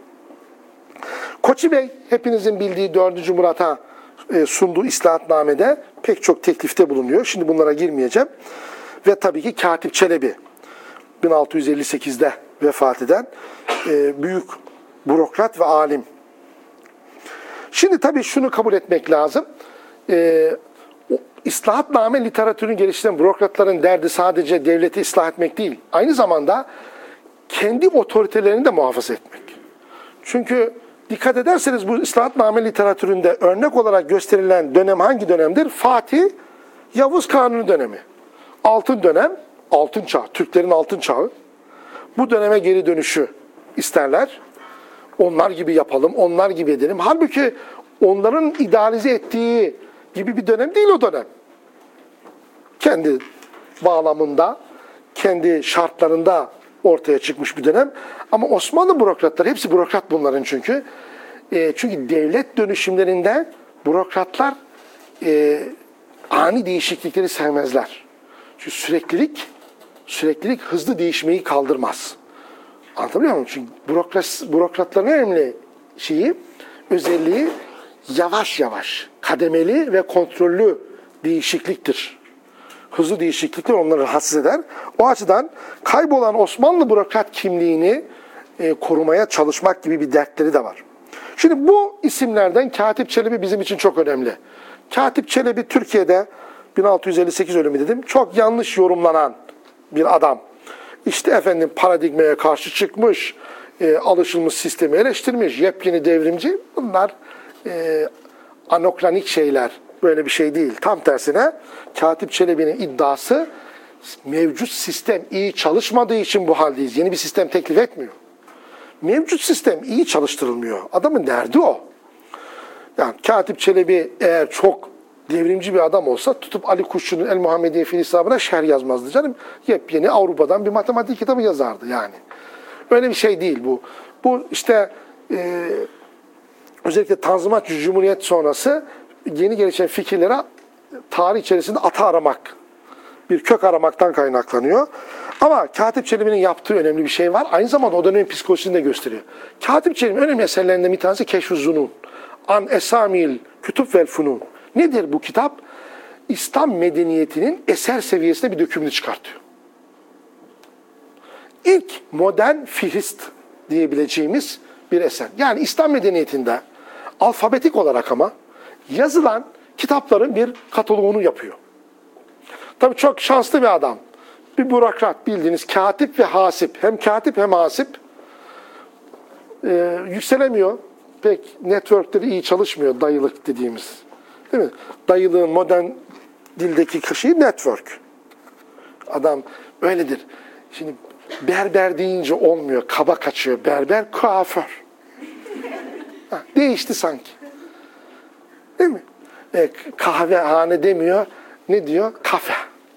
Koçi Bey, hepinizin bildiği dördüncü Murat'a e, sunduğu islahatnamede pek çok teklifte bulunuyor. Şimdi bunlara girmeyeceğim. Ve tabii ki Katip Çelebi, bin altı yüz elli sekizde vefat eden e, büyük bürokrat ve alim. Şimdi tabii şunu kabul etmek lazım. E, İslahatname literatürünü geliştiren bürokratların derdi sadece devleti ıslah etmek değil. Aynı zamanda kendi otoritelerini de muhafaza etmek. Çünkü dikkat ederseniz bu İslahatname literatüründe örnek olarak gösterilen dönem hangi dönemdir? Fatih, Yavuz Kanuni dönemi. Altın dönem, altın çağ, Türklerin altın çağı. Bu döneme geri dönüşü isterler. Onlar gibi yapalım, onlar gibi edelim. Halbuki onların idealize ettiği gibi bir dönem değil o dönem. Kendi bağlamında, kendi şartlarında ortaya çıkmış bir dönem. Ama Osmanlı bürokratları, hepsi bürokrat bunların çünkü. E, çünkü devlet dönüşümlerinde bürokratlar e, ani değişiklikleri sevmezler. Çünkü süreklilik, süreklilik hızlı değişmeyi kaldırmaz. Anlatabiliyor muyum? Çünkü bürokrat, bürokratların önemli şeyi, özelliği yavaş yavaş, kademeli ve kontrollü değişikliktir. Hızlı değişiklikler onları rahatsız eder. O açıdan kaybolan Osmanlı bürokrat kimliğini e, korumaya çalışmak gibi bir dertleri de var. Şimdi bu isimlerden Katip Çelebi bizim için çok önemli. Katip Çelebi Türkiye'de bin altı yüz elli sekiz ölümü dedim. Çok yanlış yorumlanan bir adam. İşte efendim paradigmaya karşı çıkmış, e, alışılmış sistemi eleştirmiş, yepyeni devrimci. Bunlar e, anokronik şeyler. Böyle bir şey değil. Tam tersine Katip Çelebi'nin iddiası mevcut sistem iyi çalışmadığı için bu haldeyiz. Yeni bir sistem teklif etmiyor. Mevcut sistem iyi çalıştırılmıyor. Adamın derdi o. Yani Katip Çelebi eğer çok devrimci bir adam olsa tutup Ali Kuşçu'nun El Muhammediye Fil hesabına şerh yazmazdı canım. Yepyeni Avrupa'dan bir matematik kitabı yazardı yani. Öyle bir şey değil bu. Bu işte e, özellikle Tanzimat Cumhuriyet sonrası yeni gelişen fikirlere tarih içerisinde ata aramak bir kök aramaktan kaynaklanıyor. Ama Katip Çelebi'nin yaptığı önemli bir şey var. Aynı zamanda o dönemin psikolojisini de gösteriyor. Katip Çelebi'nin önemli eserlerinden bir tanesi Keşf-ü Zunun. An Esamil Kütüb vel Funun. Nedir bu kitap? İslam medeniyetinin eser seviyesinde bir dökümünü çıkartıyor. İlk modern fihrist diyebileceğimiz bir eser. Yani İslam medeniyetinde alfabetik olarak ama yazılan kitapların bir kataloğunu yapıyor. Tabii çok şanslı bir adam. Bir bürokrat, bildiğiniz katip ve hasip. Hem katip hem hasip. Ee, yükselemiyor. Pek networkleri iyi çalışmıyor, dayılık dediğimiz. Değil mi? Dayılığın modern dildeki kişi network. Adam öyledir. Şimdi berber deyince olmuyor, kaba kaçıyor. Berber, kuaför. Ha, değişti sanki. Değil mi? E, kahvehane demiyor, ne diyor? Kafe.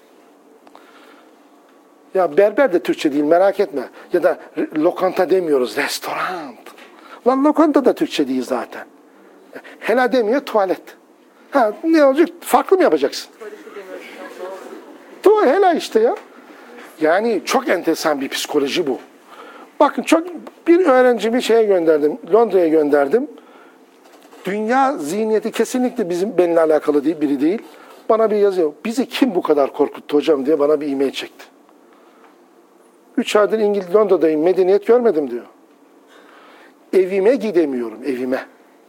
Ya berber de Türkçe değil, merak etme. Ya da lokanta demiyoruz, restoran. Lan lokanta da Türkçe değil zaten. Hela demiyor, tuvalet. Ha, ne olacak? Farklı mı yapacaksın? Tuvalet hela işte ya. Yani çok enteresan bir psikoloji bu. Bakın çok bir öğrencimi şeye gönderdim, Londra'ya gönderdim. Dünya zihniyeti kesinlikle bizim benimle alakalı değil, biri değil. Bana bir yazıyor. Bizi kim bu kadar korkuttu hocam diye bana bir e-mail çekti. Üç aydır İngiliz Londra'dayım, medeniyet görmedim diyor. Evime gidemiyorum, evime.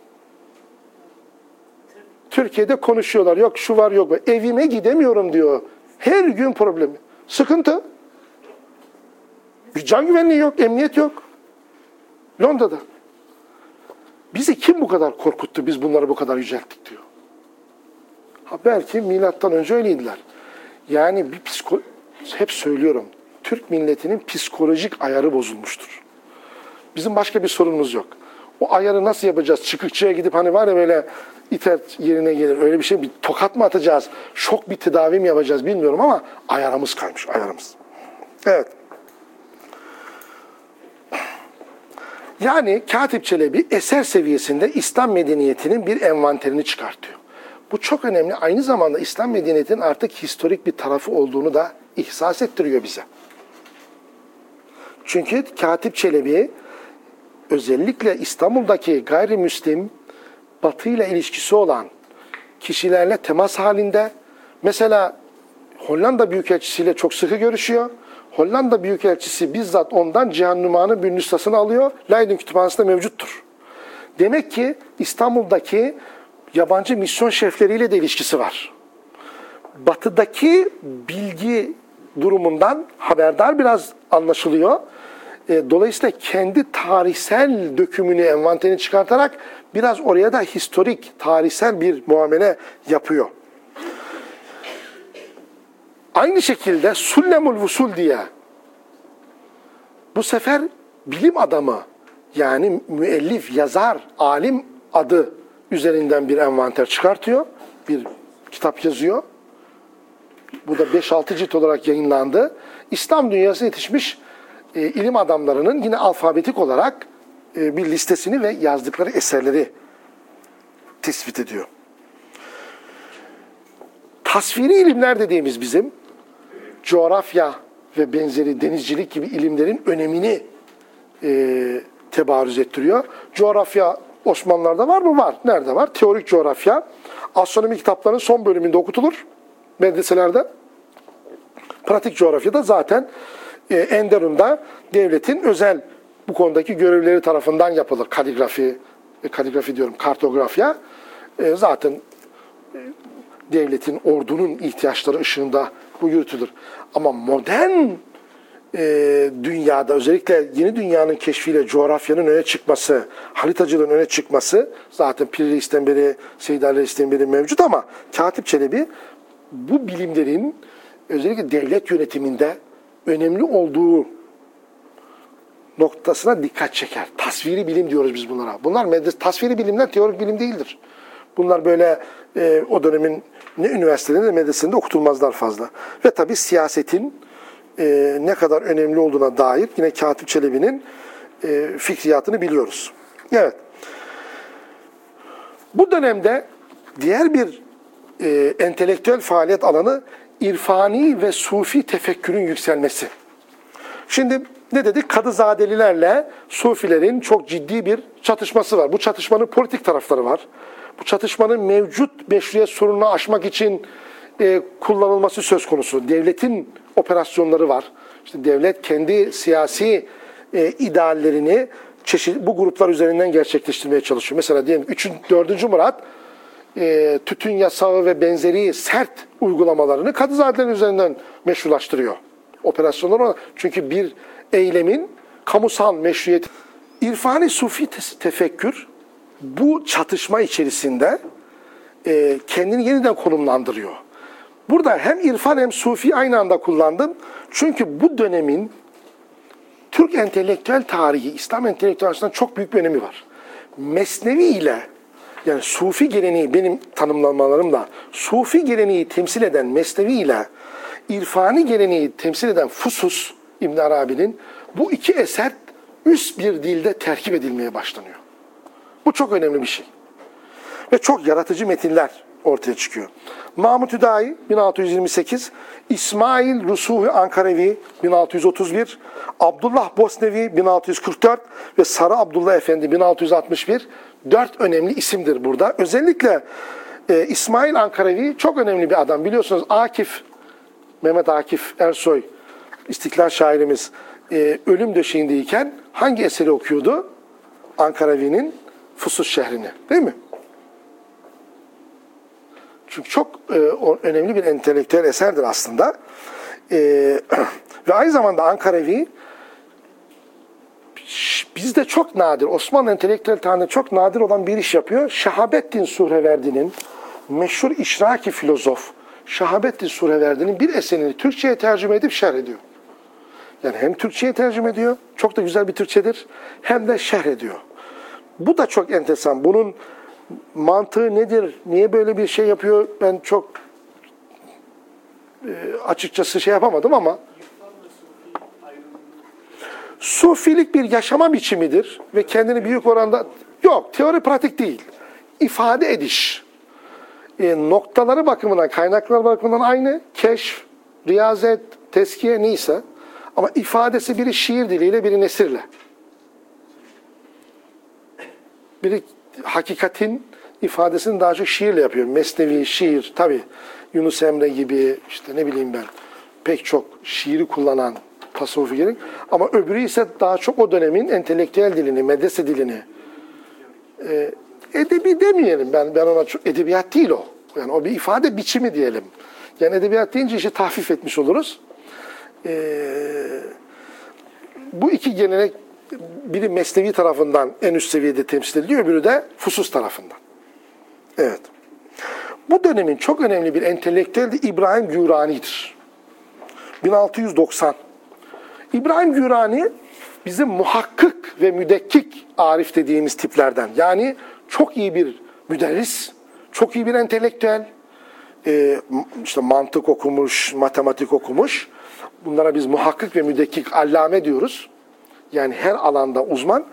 Türkiye'de konuşuyorlar, yok şu var yok var. Evime gidemiyorum diyor. Her gün problemi. Sıkıntı. Bir can güvenliği yok, emniyet yok. Londra'da. Bizi kim bu kadar korkuttu, biz bunları bu kadar yücelttik diyor. Ha belki milattan önce öyleydiler. Yani bir psiko... hep söylüyorum, Türk milletinin psikolojik ayarı bozulmuştur. Bizim başka bir sorunumuz yok. O ayarı nasıl yapacağız? Çıkıkçıya gidip hani var ya böyle iter yerine gelir. Öyle bir şey, bir tokat mı atacağız? Şok bir tedavi mi yapacağız bilmiyorum ama ayarımız kaymış, ayarımız. Evet. Yani Katip Çelebi eser seviyesinde İslam medeniyetinin bir envanterini çıkartıyor. Bu çok önemli. Aynı zamanda İslam medeniyetinin artık historik bir tarafı olduğunu da ihsas ettiriyor bize. Çünkü Katip Çelebi özellikle İstanbul'daki gayrimüslim, Batı ile ilişkisi olan kişilerle temas halinde, mesela Hollanda Büyükelçisiyle çok sıkı görüşüyor. Hollanda Büyükelçisi bizzat ondan Cihan Nüman'ın bir nüshasını alıyor. Leiden Kütüphanesi'nde mevcuttur. Demek ki İstanbul'daki yabancı misyon şefleriyle de ilişkisi var. Batı'daki bilgi durumundan haberdar biraz anlaşılıyor. Dolayısıyla kendi tarihsel dökümünü, envanterini çıkartarak biraz oraya da historik, tarihsel bir muamele yapıyor. Aynı şekilde Sullemul Vusul diye bu sefer bilim adamı, yani müellif, yazar, alim adı üzerinden bir envanter çıkartıyor. Bir kitap yazıyor. Bu da beş altı cilt olarak yayınlandı. İslam dünyasına yetişmiş e, ilim adamlarının yine alfabetik olarak e, bir listesini ve yazdıkları eserleri tespit ediyor. Tasviri ilimler dediğimiz bizim coğrafya ve benzeri denizcilik gibi ilimlerin önemini e, tebarüz ettiriyor. Coğrafya Osmanlılar'da var mı? Var. Nerede var? Teorik coğrafya. Astronomi kitaplarının son bölümünde okutulur medreselerde. Pratik coğrafyada zaten e, Enderun'da devletin özel bu konudaki görevlileri tarafından yapılır. Kaligrafi, e, kaligrafi diyorum, kartografya. E, zaten e, devletin, ordunun ihtiyaçları ışığında bu yürütülür. Ama modern e, dünyada, özellikle yeni dünyanın keşfiyle coğrafyanın öne çıkması, haritacılığın öne çıkması, zaten Pir Reis'ten beri, Seyyid Ali Reis'ten beri mevcut ama Katip Çelebi bu bilimlerin özellikle devlet yönetiminde önemli olduğu noktasına dikkat çeker. Tasviri bilim diyoruz biz bunlara. Bunlar medres tasviri bilimler teorik bilim değildir. Bunlar böyle e, o dönemin ne üniversitelerinde ne medresesinde okutulmazlar fazla. Ve tabii siyasetin e, ne kadar önemli olduğuna dair yine Katip Çelebi'nin e, fikriyatını biliyoruz. Evet. Bu dönemde diğer bir e, entelektüel faaliyet alanı irfani ve sufi tefekkürün yükselmesi. Şimdi ne dedik? Kadızadelilerle Sufilerin çok ciddi bir çatışması var. Bu çatışmanın politik tarafları var. Bu çatışmanın mevcut meşruiyet sorununu aşmak için e, kullanılması söz konusu. Devletin operasyonları var. İşte devlet kendi siyasi e, ideallerini çeşitli bu gruplar üzerinden gerçekleştirmeye çalışıyor. Mesela diyelim üçüncü dördüncü Murat e, tütün yasağı ve benzeri sert uygulamalarını Kadızadelerin üzerinden meşrulaştırıyor. Operasyonlar olarak. Çünkü bir eylemin kamusal meşruiyeti. İrfani sufi tefekkür bu çatışma içerisinde e, kendini yeniden konumlandırıyor. Burada hem irfan hem sufi aynı anda kullandım. Çünkü bu dönemin Türk entelektüel tarihi, İslam entelektüel açısından çok büyük bir önemi var. Mesnevi ile, yani sufi geleneği, benim tanımlamalarımla, sufi geleneği temsil eden Mesnevi ile irfani geleneği temsil eden Fusus İbn Arabi'nin bu iki eser üst bir dilde terkip edilmeye başlanıyor. Bu çok önemli bir şey. Ve çok yaratıcı metinler ortaya çıkıyor. Mahmud Hüdayi bin altı yüz yirmi sekiz, İsmail Rusuhi Ankarevi bin altı yüz otuz bir, Abdullah Bosnevi bin altı yüz kırk dört ve Sarı Abdullah Efendi bin altı yüz altmış bir dört önemli isimdir burada. Özellikle e, İsmail Ankarevi çok önemli bir adam. Biliyorsunuz Akif, Mehmet Akif Ersoy, İstiklal şairimiz e, ölüm döşeğindeyken hangi eseri okuyordu? Ankarevi'nin Fusus şehrini, değil mi? Çünkü çok e, önemli bir entelektüel eserdir aslında. E, ve aynı zamanda Ankarevi bizde çok nadir, Osmanlı entelektüel tarihinde çok nadir olan bir iş yapıyor. Şehabettin Suhreverdi'nin meşhur işraki filozof Şehabettin Suhreverdi'nin bir eserini Türkçe'ye tercüme edip şerh ediyor. Yani hem Türkçe'ye tercüme ediyor, çok da güzel bir Türkçedir, hem de şerh ediyor. Bu da çok enteresan. Bunun mantığı nedir? Niye böyle bir şey yapıyor? Ben çok e, açıkçası şey yapamadım ama Sufilik bir yaşama biçimidir ve kendini büyük oranda yok, teori pratik değil. İfade ediş. E, noktaları bakımından, kaynaklar bakımından aynı. Keşf, riyazet, teskiye neyse. Ama ifadesi biri şiir diliyle, biri nesirle. Biri hakikatin ifadesini daha çok şiirle yapıyor. Mesnevi, şiir, tabii Yunus Emre gibi, işte ne bileyim ben, pek çok şiiri kullanan tasavvufi gerek. Ama öbürü ise daha çok o dönemin entelektüel dilini, medrese dilini. E, edebi demeyelim, ben ben ona çok, edebiyat değil o. Yani o bir ifade biçimi diyelim. Yani edebiyat deyince işi tahfif etmiş oluruz. E, bu iki gelenek biri Mesnevi tarafından en üst seviyede temsil ediliyor, öbürü de Fusus tarafından. Evet. Bu dönemin çok önemli bir entelektüel de İbrahim Gürani'dir. bin altı yüz doksan. İbrahim Gürani bizim muhakkık ve müdekkik arif dediğimiz tiplerden. Yani çok iyi bir müderris, çok iyi bir entelektüel, e, işte mantık okumuş, matematik okumuş. Bunlara biz muhakkık ve müdekkik, allame diyoruz. Yani her alanda uzman.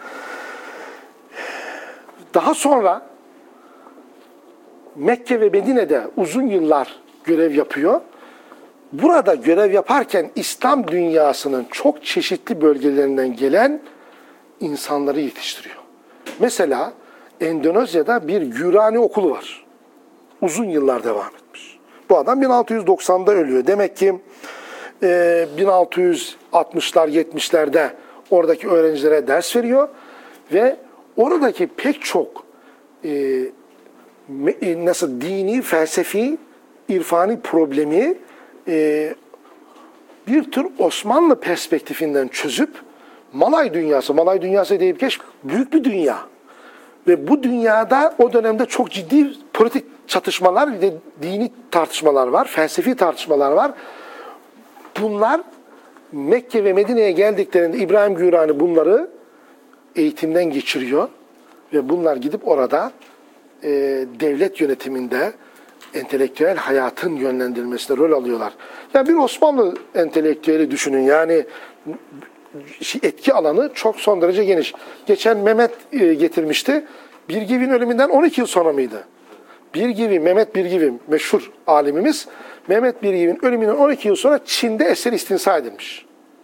Daha sonra Mekke ve Medine'de uzun yıllar görev yapıyor. Burada görev yaparken İslam dünyasının çok çeşitli bölgelerinden gelen insanları yetiştiriyor. Mesela Endonezya'da bir Gürani okulu var. Uzun yıllar devam etmiş. Bu adam bin altı yüz doksanda ölüyor. Demek ki e, bin altı yüz altmışlar yetmişlerde oradaki öğrencilere ders veriyor ve oradaki pek çok e, nasıl dini, felsefi, irfani problemi e, bir tür Osmanlı perspektifinden çözüp Malay dünyası, Malay dünyası deyip geç, büyük bir dünya. Ve bu dünyada o dönemde çok ciddi politik çatışmalar ve dini tartışmalar var, felsefi tartışmalar var. Bunlar Mekke ve Medine'ye geldiklerinde İbrahim Gürani bunları eğitimden geçiriyor ve bunlar gidip orada e, devlet yönetiminde entelektüel hayatın yönlendirilmesinde rol alıyorlar. Yani bir Osmanlı entelektüeli düşünün, yani etki alanı çok son derece geniş. Geçen Mehmet e, getirmişti. Birgiv'in ölümünden on iki yıl sonra mıydı? Birgivi, Mehmet Birgivi meşhur alimimiz Mehmet Birgiv'in ölümünden on iki yıl sonra Çin'de eseri istinsa edilmiş.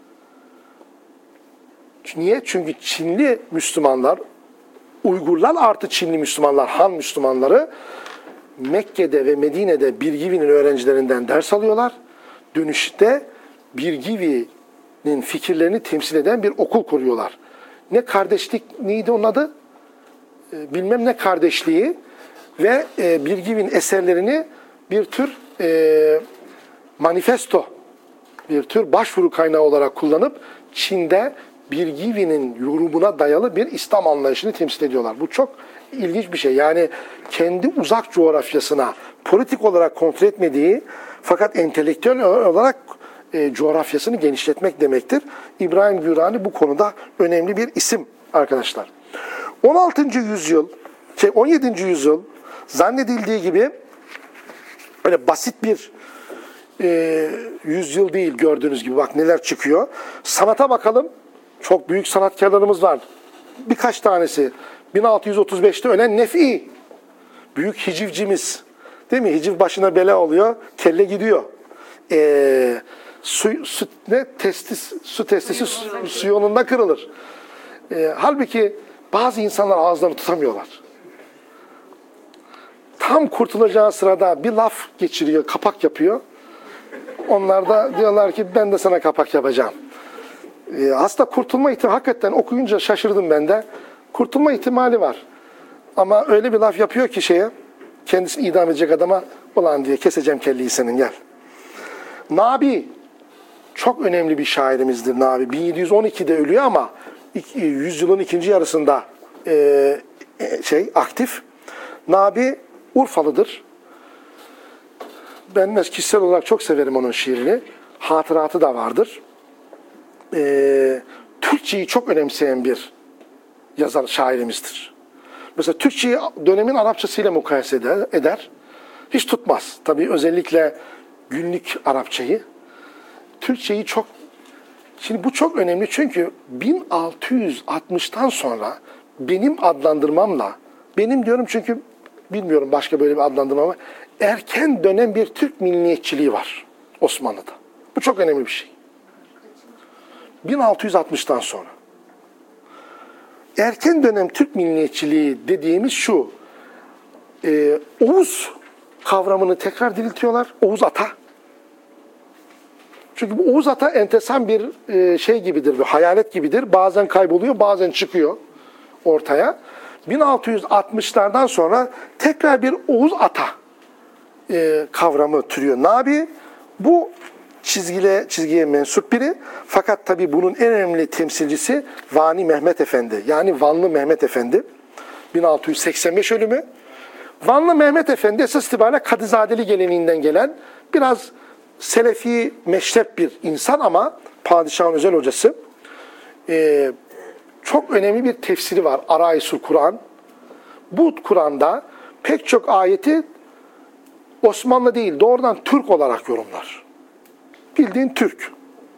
Niye? Çünkü Çinli Müslümanlar, Uygurlar artı Çinli Müslümanlar, Han Müslümanları Mekke'de ve Medine'de Birgivi'nin öğrencilerinden ders alıyorlar. Dönüşte Birgivi'nin fikirlerini temsil eden bir okul kuruyorlar. Ne kardeşlik, neydi onun adı? E, bilmem ne kardeşliği ve e, Birgivi'nin eserlerini bir tür e, manifesto, bir tür başvuru kaynağı olarak kullanıp Çin'de Birgivi'nin yorumuna dayalı bir İslam anlayışını temsil ediyorlar. Bu çok ilginç bir şey. Yani kendi uzak coğrafyasına politik olarak kontrol etmediği fakat entelektüel olarak e, coğrafyasını genişletmek demektir. İbrahim Gürani bu konuda önemli bir isim arkadaşlar. on altıncı yüzyıl, şey on yedinci yüzyıl zannedildiği gibi öyle basit bir e, yüzyıl değil gördüğünüz gibi. Bak neler çıkıyor. Sanata bakalım. Çok büyük sanatkarlarımız var. Birkaç tanesi. bin altı yüz otuz beşte ölen Nef'i. Büyük hicivcimiz. Değil mi? Hiciv başına bela oluyor. Kelle gidiyor. Ee, su, su, ne? Testis, su testisi su, su yolunda kırılır. Ee, halbuki bazı insanlar ağızlarını tutamıyorlar. Tam kurtulacağı sırada bir laf geçiriyor, kapak yapıyor. Onlar da diyorlar ki ben de sana kapak yapacağım. Ee, aslında kurtulma ihtimali, hakikaten okuyunca şaşırdım ben de. Kurtulma ihtimali var. Ama öyle bir laf yapıyor ki şeye, kendisini idam edecek adama, ulan diye keseceğim kelleyi senin, gel. Nabi, çok önemli bir şairimizdir Nabi. bin yedi yüz on ikide ölüyor ama yüzyılın ikinci yarısında e, şey aktif. Nabi Urfalıdır. Ben kişisel olarak çok severim onun şiirini. Hatıratı da vardır. E, Türkçeyi çok önemseyen bir yazar, şairimizdir. Mesela Türkçeyi dönemin Arapçasıyla mukayese eder. Hiç tutmaz. Tabii özellikle günlük Arapçayı. Türkçeyi çok... Şimdi bu çok önemli çünkü bin altı yüz altmıştan sonra benim adlandırmamla, benim diyorum çünkü bilmiyorum başka böyle bir adlandırma var, erken dönem bir Türk milliyetçiliği var Osmanlı'da. Bu çok önemli bir şey. bin altı yüz altmıştan sonra. Erken dönem Türk milliyetçiliği dediğimiz şu, e, Oğuz kavramını tekrar diriltiyorlar, Oğuz Ata. Çünkü bu Oğuz Ata enteresan bir e, şey gibidir, bir hayalet gibidir. Bazen kayboluyor, bazen çıkıyor ortaya. bin altı yüz altmışlardan sonra tekrar bir Oğuz Ata e, kavramı türüyor. Nabi bu çizgile, çizgiye mensup biri. Fakat tabii bunun en önemli temsilcisi Vani Mehmet Efendi. Yani Vanlı Mehmet Efendi. bin altı yüz seksen beş ölümü. Vanlı Mehmet Efendi esas itibariyle Kadızadeli geleneğinden gelen biraz Selefi meşrep bir insan ama padişahın özel hocası. Ee, çok önemli bir tefsiri var. Araisul Kur'an. Bu Kur'an'da pek çok ayeti Osmanlı değil, doğrudan Türk olarak yorumlar. Bildiğin Türk.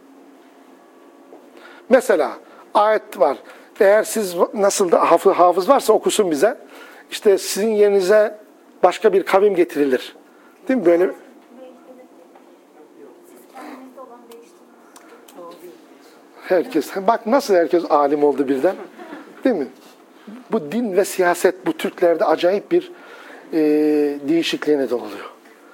Mesela ayet var. Eğer siz nasıl da hafız, hafız varsa okusun bize. İşte sizin yerinize başka bir kavim getirilir. Değil mi? Böyle herkes, bak nasıl herkes alim oldu birden. Değil mi? Bu din ve siyaset bu Türklerde acayip bir e, değişikliğe neden oluyor.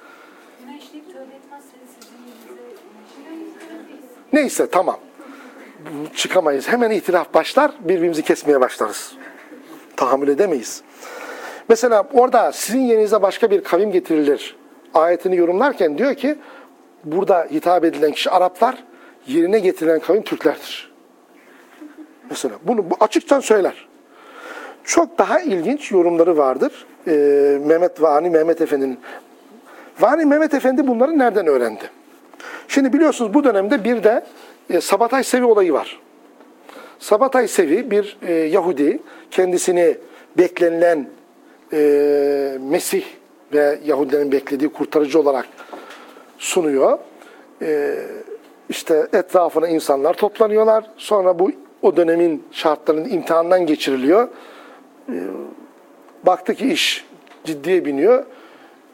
Neyse tamam. Çıkamayız. Hemen itiraf başlar, birbirimizi kesmeye başlarız. Tahammül edemeyiz. Mesela orada sizin yerinize başka bir kavim getirilir ayetini yorumlarken diyor ki burada hitap edilen kişi Araplar, yerine getirilen kavim Türklerdir. Mesela bunu bu açıkça söyler. Çok daha ilginç yorumları vardır. Ee, Mehmet Vani Mehmet Efendi'nin. Vani Mehmet Efendi bunları nereden öğrendi? Şimdi biliyorsunuz bu dönemde bir de e, Sabatay Sevi olayı var. Sabatay Sevi bir e, Yahudi, kendisini beklenilen e, Mesih ve Yahudilerin beklediği kurtarıcı olarak sunuyor. E, işte etrafına insanlar toplanıyorlar. Sonra bu o dönemin şartlarının imtihandan geçiriliyor. E, baktı ki iş ciddiye biniyor.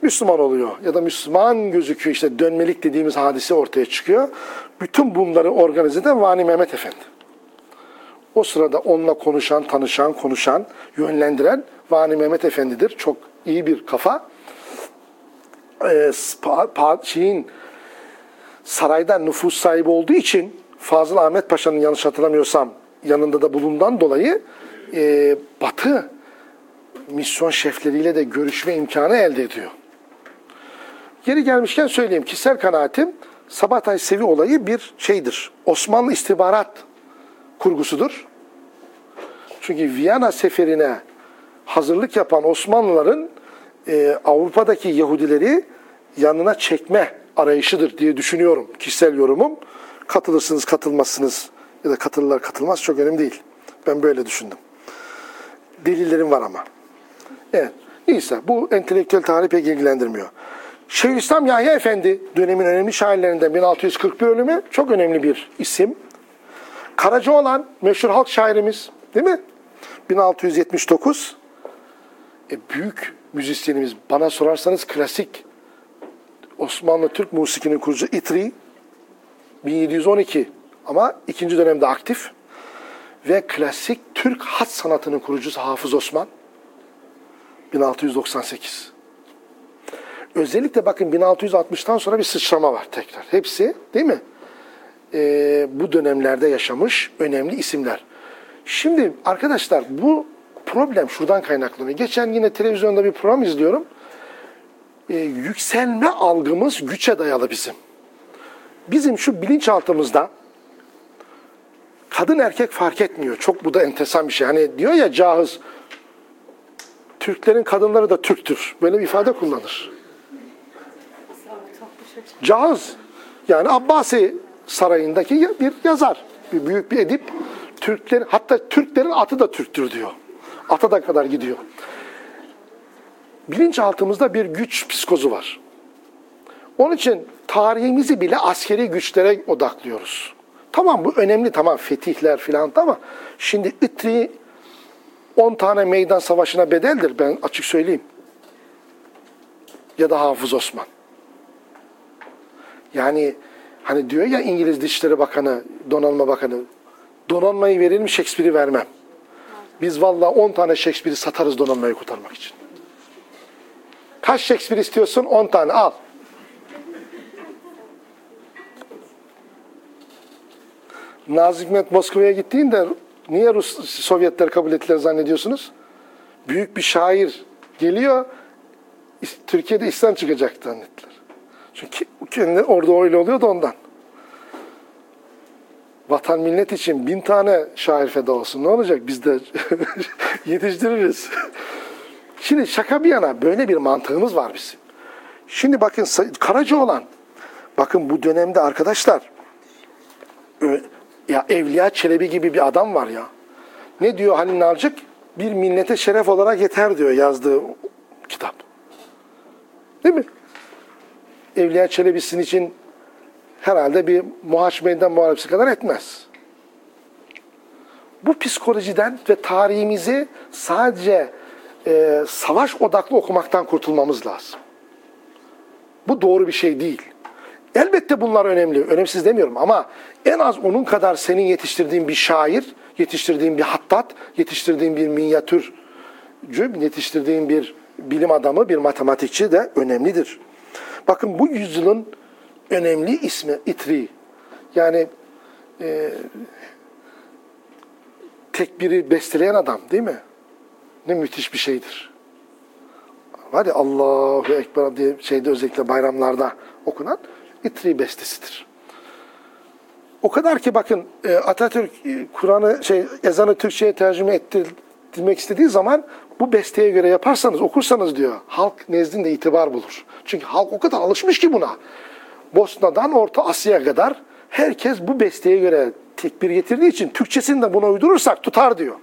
Müslüman oluyor ya da Müslüman gözüküyor, işte dönmelik dediğimiz hadise ortaya çıkıyor. Bütün bunları organize eden Vani Mehmet Efendi. O sırada onunla konuşan, tanışan, konuşan, yönlendiren Vani Mehmet Efendi'dir. Çok iyi bir kafa. Ee, şeyin, saraydan nüfus sahibi olduğu için Fazıl Ahmet Paşa'nın, yanlış hatırlamıyorsam, yanında da bulundan dolayı e, Batı misyon şefleriyle de görüşme imkanı elde ediyor. Yeri gelmişken söyleyeyim, kişisel kanaatim Sabahatay Sevi olayı bir şeydir. Osmanlı istihbarat kurgusudur. Çünkü Viyana seferine hazırlık yapan Osmanlıların e, Avrupa'daki Yahudileri yanına çekme arayışıdır diye düşünüyorum. Kişisel yorumum. Katılırsınız, katılmazsınız ya da katılırlar, katılmaz çok önemli değil. Ben böyle düşündüm. Delillerim var ama. Evet. Neyse, bu entelektüel tarih pek ilgilendirmiyor. Şeyhülislam Yahya Efendi, dönemin önemli şairlerinden, bin altı yüz kırk bir ölümü, çok önemli bir isim. Karacaoğlan, meşhur halk şairimiz, değil mi? bin altı yüz yetmiş dokuz. E, büyük müzisyenimiz, bana sorarsanız klasik Osmanlı Türk musikinin kurucusu İtri, bin yedi yüz on iki, ama ikinci dönemde aktif. Ve klasik Türk hat sanatının kurucusu Hafız Osman, bin altı yüz doksan sekiz. Özellikle bakın bin altı yüz altmıştan sonra bir sıçrama var tekrar. Hepsi, değil mi? Ee, bu dönemlerde yaşamış önemli isimler. Şimdi arkadaşlar, bu problem şuradan kaynaklanıyor. Geçen yine televizyonda bir program izliyorum. Ee, yükselme algımız güçe dayalı bizim. Bizim şu bilinçaltımızda kadın erkek fark etmiyor. Çok, bu da enteresan bir şey. Hani diyor ya Cahız, Türklerin kadınları da Türktür. Böyle bir ifade kullanır. Cahız, yani Abbasi sarayındaki bir yazar. Bir büyük bir edip. Türklerin, hatta Türklerin atı da Türktür diyor. Ata da kadar gidiyor. Bilinçaltımızda bir güç psikozu var. Onun için tarihimizi bile askeri güçlere odaklıyoruz. Tamam, bu önemli, tamam, fetihler filan, ama şimdi İtri on tane meydan savaşına bedeldir, ben açık söyleyeyim. Ya da Hafız Osman. Yani hani diyor ya İngiliz Dışişleri Bakanı, Donanma Bakanı, donanmayı verelim, Shakespeare'i vermem. Biz vallahi on tane Shakespeare'i satarız donanmayı kurtarmak için. Kaç Shakespeare istiyorsun? on tane al. Nazi hükümet Moskova'ya gittiğinde niye Rus, Sovyetler kabul ettiler zannediyorsunuz? Büyük bir şair geliyor, Türkiye'de İslam çıkacak zannettiler. Çünkü kendi orada öyle oluyordu ondan. Vatan millet için bin tane şair feda olsun. Ne olacak? Biz de yetiştiririz. Şimdi şaka bir yana, böyle bir mantığımız var bizim. Şimdi bakın Karacaoğlan. Bakın bu dönemde arkadaşlar, ya Evliya Çelebi gibi bir adam var ya. Ne diyor Halil Nalcık? Bir millete şeref olarak yeter diyor yazdığı kitap. Değil mi? Evliya Çelebi'sin için herhalde bir Muhaç Meydan Muharebesi kadar etmez. Bu psikolojiden ve tarihimizi sadece e, savaş odaklı okumaktan kurtulmamız lazım. Bu doğru bir şey değil. Elbette bunlar önemli, önemsiz demiyorum, ama en az onun kadar senin yetiştirdiğin bir şair, yetiştirdiğin bir hattat, yetiştirdiğin bir minyatürcü, yetiştirdiğin bir bilim adamı, bir matematikçi de önemlidir. Bakın bu yüzyılın önemli ismi İtri. Yani e, tekbiri besteleyen adam, değil mi? Ne müthiş bir şeydir. Var ya, Allahu Ekber diye şeyde, özellikle bayramlarda okunan İtri bestesidir. O kadar ki bakın, Atatürk Kur'an'ı, şey, ezanı Türkçe'ye tercüme ettirmek istediği zaman bu besteye göre yaparsanız, okursanız diyor, halk nezdinde itibar bulur. Çünkü halk o kadar alışmış ki buna. Bosna'dan Orta Asya'ya kadar herkes bu besteye göre tekbir getirdiği için Türkçesini de buna uydurursak tutar diyor.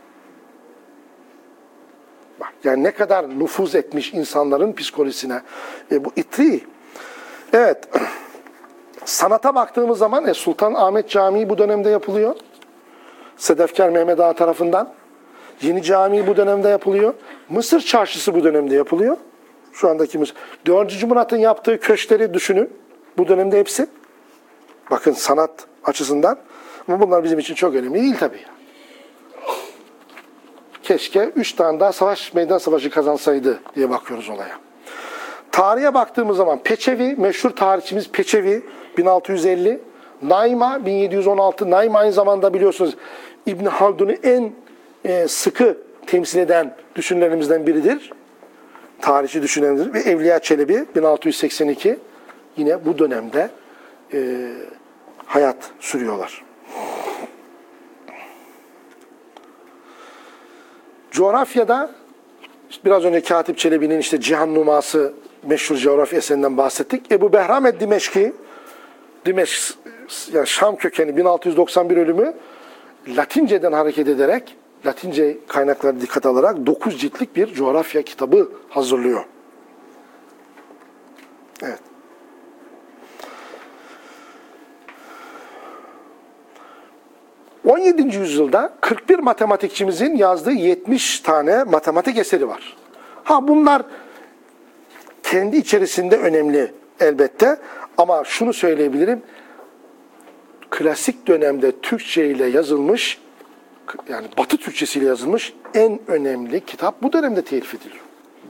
Bak, yani ne kadar nüfuz etmiş insanların psikolojisine e, bu İtri. Evet. Sanata baktığımız zaman e, Sultan Ahmet Camii bu dönemde yapılıyor. Sedefkar Mehmet Ağa tarafından. Yeni Camii bu dönemde yapılıyor. Mısır Çarşısı bu dönemde yapılıyor. Şu andaki dördüncü Murat'ın yaptığı köşkleri düşünün. Bu dönemde hepsi. Bakın sanat açısından. Ama bunlar bizim için çok önemli değil tabii. Keşke üç tane daha savaş, meydan savaşı kazansaydı diye bakıyoruz olaya. Tarihe baktığımız zaman Peçevi, meşhur tarihçimiz Peçevi bin altı yüz elli, Naima bin yedi yüz on altı. Naima aynı zamanda biliyorsunuz İbn Haldun'u en e, sıkı temsil eden düşünürlerimizden biridir. Tarihçi düşünürlerimizden. Ve Evliya Çelebi bin altı yüz seksen iki yine bu dönemde e, hayat sürüyorlar. Coğrafyada biraz önce Katip Çelebi'nin işte Cihan Numası meşhur coğrafya eserinden bahsettik. Ebu Behram ed-Dimeşki, Dimeşk, yani Şam kökeni bin altı yüz doksan bir ölümü, Latinceden hareket ederek, Latince kaynaklara dikkat alarak dokuz ciltlik bir coğrafya kitabı hazırlıyor. Evet. on yedinci yüzyılda kırk bir matematikçimizin yazdığı yetmiş tane matematik eseri var. Ha bunlar kendi içerisinde önemli elbette ama şunu söyleyebilirim. Klasik dönemde Türkçe ile yazılmış, yani Batı Türkçesiyle yazılmış en önemli kitap bu dönemde telif ediliyor.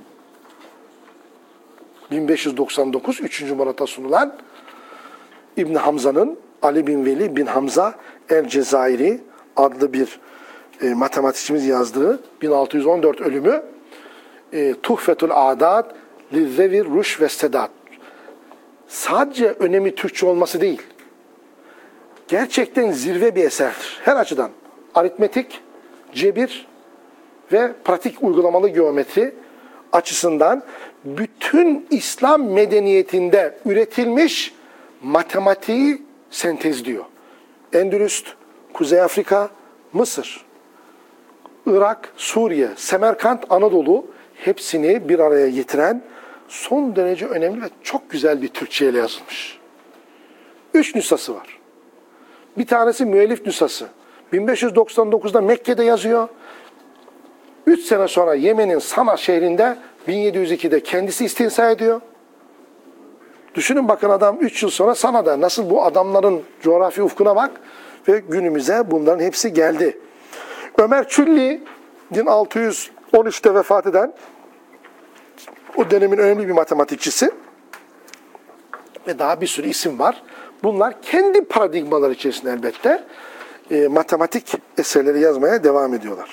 bin beş yüz doksan dokuz üçüncü Murat'a sunulan İbn Hamza'nın Ali bin Veli bin Hamza el-Cezayiri adlı bir e, matematikçimiz yazdığı bin altı yüz on dört ölümü e, Tuhfetul Adat Lizzevir Ruş ve Sedat. Sadece önemi Türkçe olması değil, gerçekten zirve bir eserdir. Her açıdan. Aritmetik, cebir ve pratik uygulamalı geometri açısından bütün İslam medeniyetinde üretilmiş matematiği sentezliyor. Endülüs, Kuzey Afrika, Mısır, Irak, Suriye, Semerkant, Anadolu hepsini bir araya getiren son derece önemli ve çok güzel bir Türkçe ile yazılmış. Üç nüshası var. Bir tanesi müellif nüshası. bin beş yüz doksan dokuzda Mekke'de yazıyor. Üç sene sonra Yemen'in Sana şehrinde bin yedi yüz ikide kendisi istinsa ediyor. Düşünün bakın adam üç yıl sonra Sana'da. Nasıl bu adamların coğrafi ufkuna bak ve günümüze bunların hepsi geldi. Ömer Çülli bin altı yüz on üçte vefat eden o dönemin önemli bir matematikçisi ve daha bir sürü isim var. Bunlar kendi paradigmaları içerisinde elbette e, matematik eserleri yazmaya devam ediyorlar.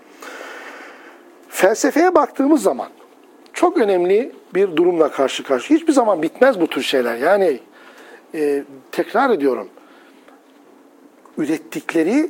Felsefeye baktığımız zaman çok önemli bir durumla karşı karşıya. Hiçbir zaman bitmez bu tür şeyler. Yani e, tekrar ediyorum. Ürettikleri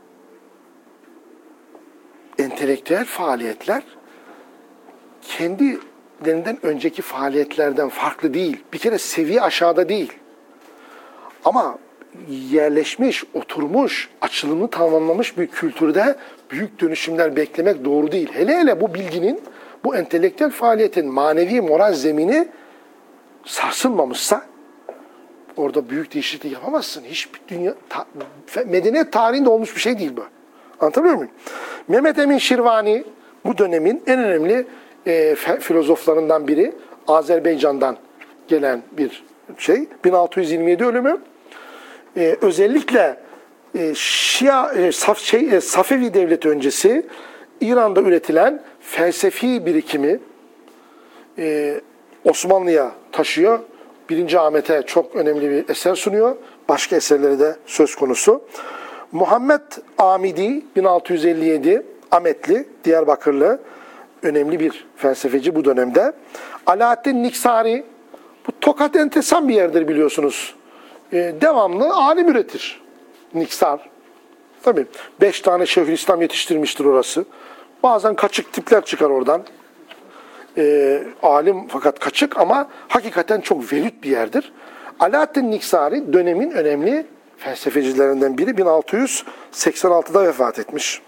entelektüel faaliyetler kendilerinden önceki faaliyetlerden farklı değil. Bir kere seviye aşağıda değil. Ama yerleşmiş, oturmuş, açılımını tamamlamış bir kültürde büyük dönüşümler beklemek doğru değil. Hele hele bu bilginin, bu entelektüel faaliyetin manevi moral zemini sarsılmamışsa orada büyük değişiklik yapamazsın. Hiçbir dünya, ta, medeniyet tarihinde olmuş bir şey değil bu. Anlatabiliyor muyum? Mehmet Emin Şirvani bu dönemin en önemli e, filozoflarından biri. Azerbaycan'dan gelen bir şey. bin altı yüz yirmi yedi ölümü. Ee, özellikle e, Şia, e, Saf, şey, e, Safevi devleti öncesi İran'da üretilen felsefi birikimi e, Osmanlı'ya taşıyor. Birinci Ahmet'e çok önemli bir eser sunuyor. Başka eserleri de söz konusu. Muhammed Amidi bin altı yüz elli yedi Ahmetli, Diyarbakırlı önemli bir felsefeci bu dönemde. Alaaddin Niksari, bu Tokat enteresan bir yerdir biliyorsunuz. Ee, devamlı alim üretir. Niksar. Tabii beş tane Şeyhülislam yetiştirmiştir orası. Bazen kaçık tipler çıkar oradan. Ee, alim fakat kaçık ama hakikaten çok velüt bir yerdir. Alaaddin Niksari dönemin önemli felsefecilerinden biri. bin altı yüz seksen altıda vefat etmiş.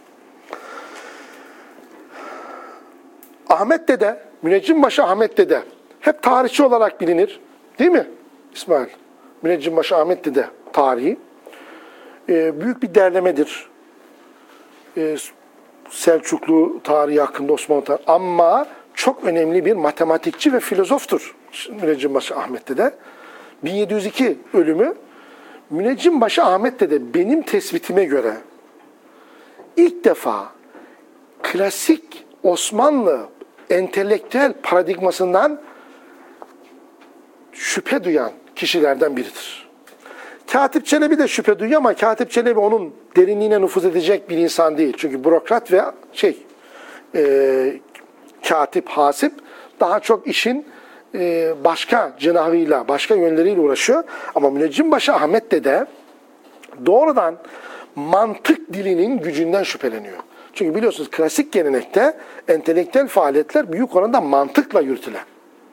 Ahmet Dede, Müneccimbaşı Ahmet Dede hep tarihçi olarak bilinir. Değil mi İsmail? Müneccimbaşı Ahmet Dede tarihi. Ee, büyük bir derlemedir. Ee, Selçuklu tarihi hakkında, Osmanlı tarihi. Ama çok önemli bir matematikçi ve filozoftur Müneccinbaşı Ahmet Dede. bin yedi yüz iki ölümü. Müneccinbaşı Ahmet Dede benim tespitime göre ilk defa klasik Osmanlı entelektüel paradigmasından şüphe duyan kişilerden biridir. Katip Çelebi de şüphe duyuyor ama Katip Çelebi onun derinliğine nüfuz edecek bir insan değil. Çünkü bürokrat ve şey e, katip, hasip daha çok işin e, başka cenahıyla, başka yönleriyle uğraşıyor. Ama Müneccinbaşı Ahmet Dede doğrudan mantık dilinin gücünden şüpheleniyor. Çünkü biliyorsunuz klasik gelenekte entelektüel faaliyetler büyük oranda mantıkla yürütülen.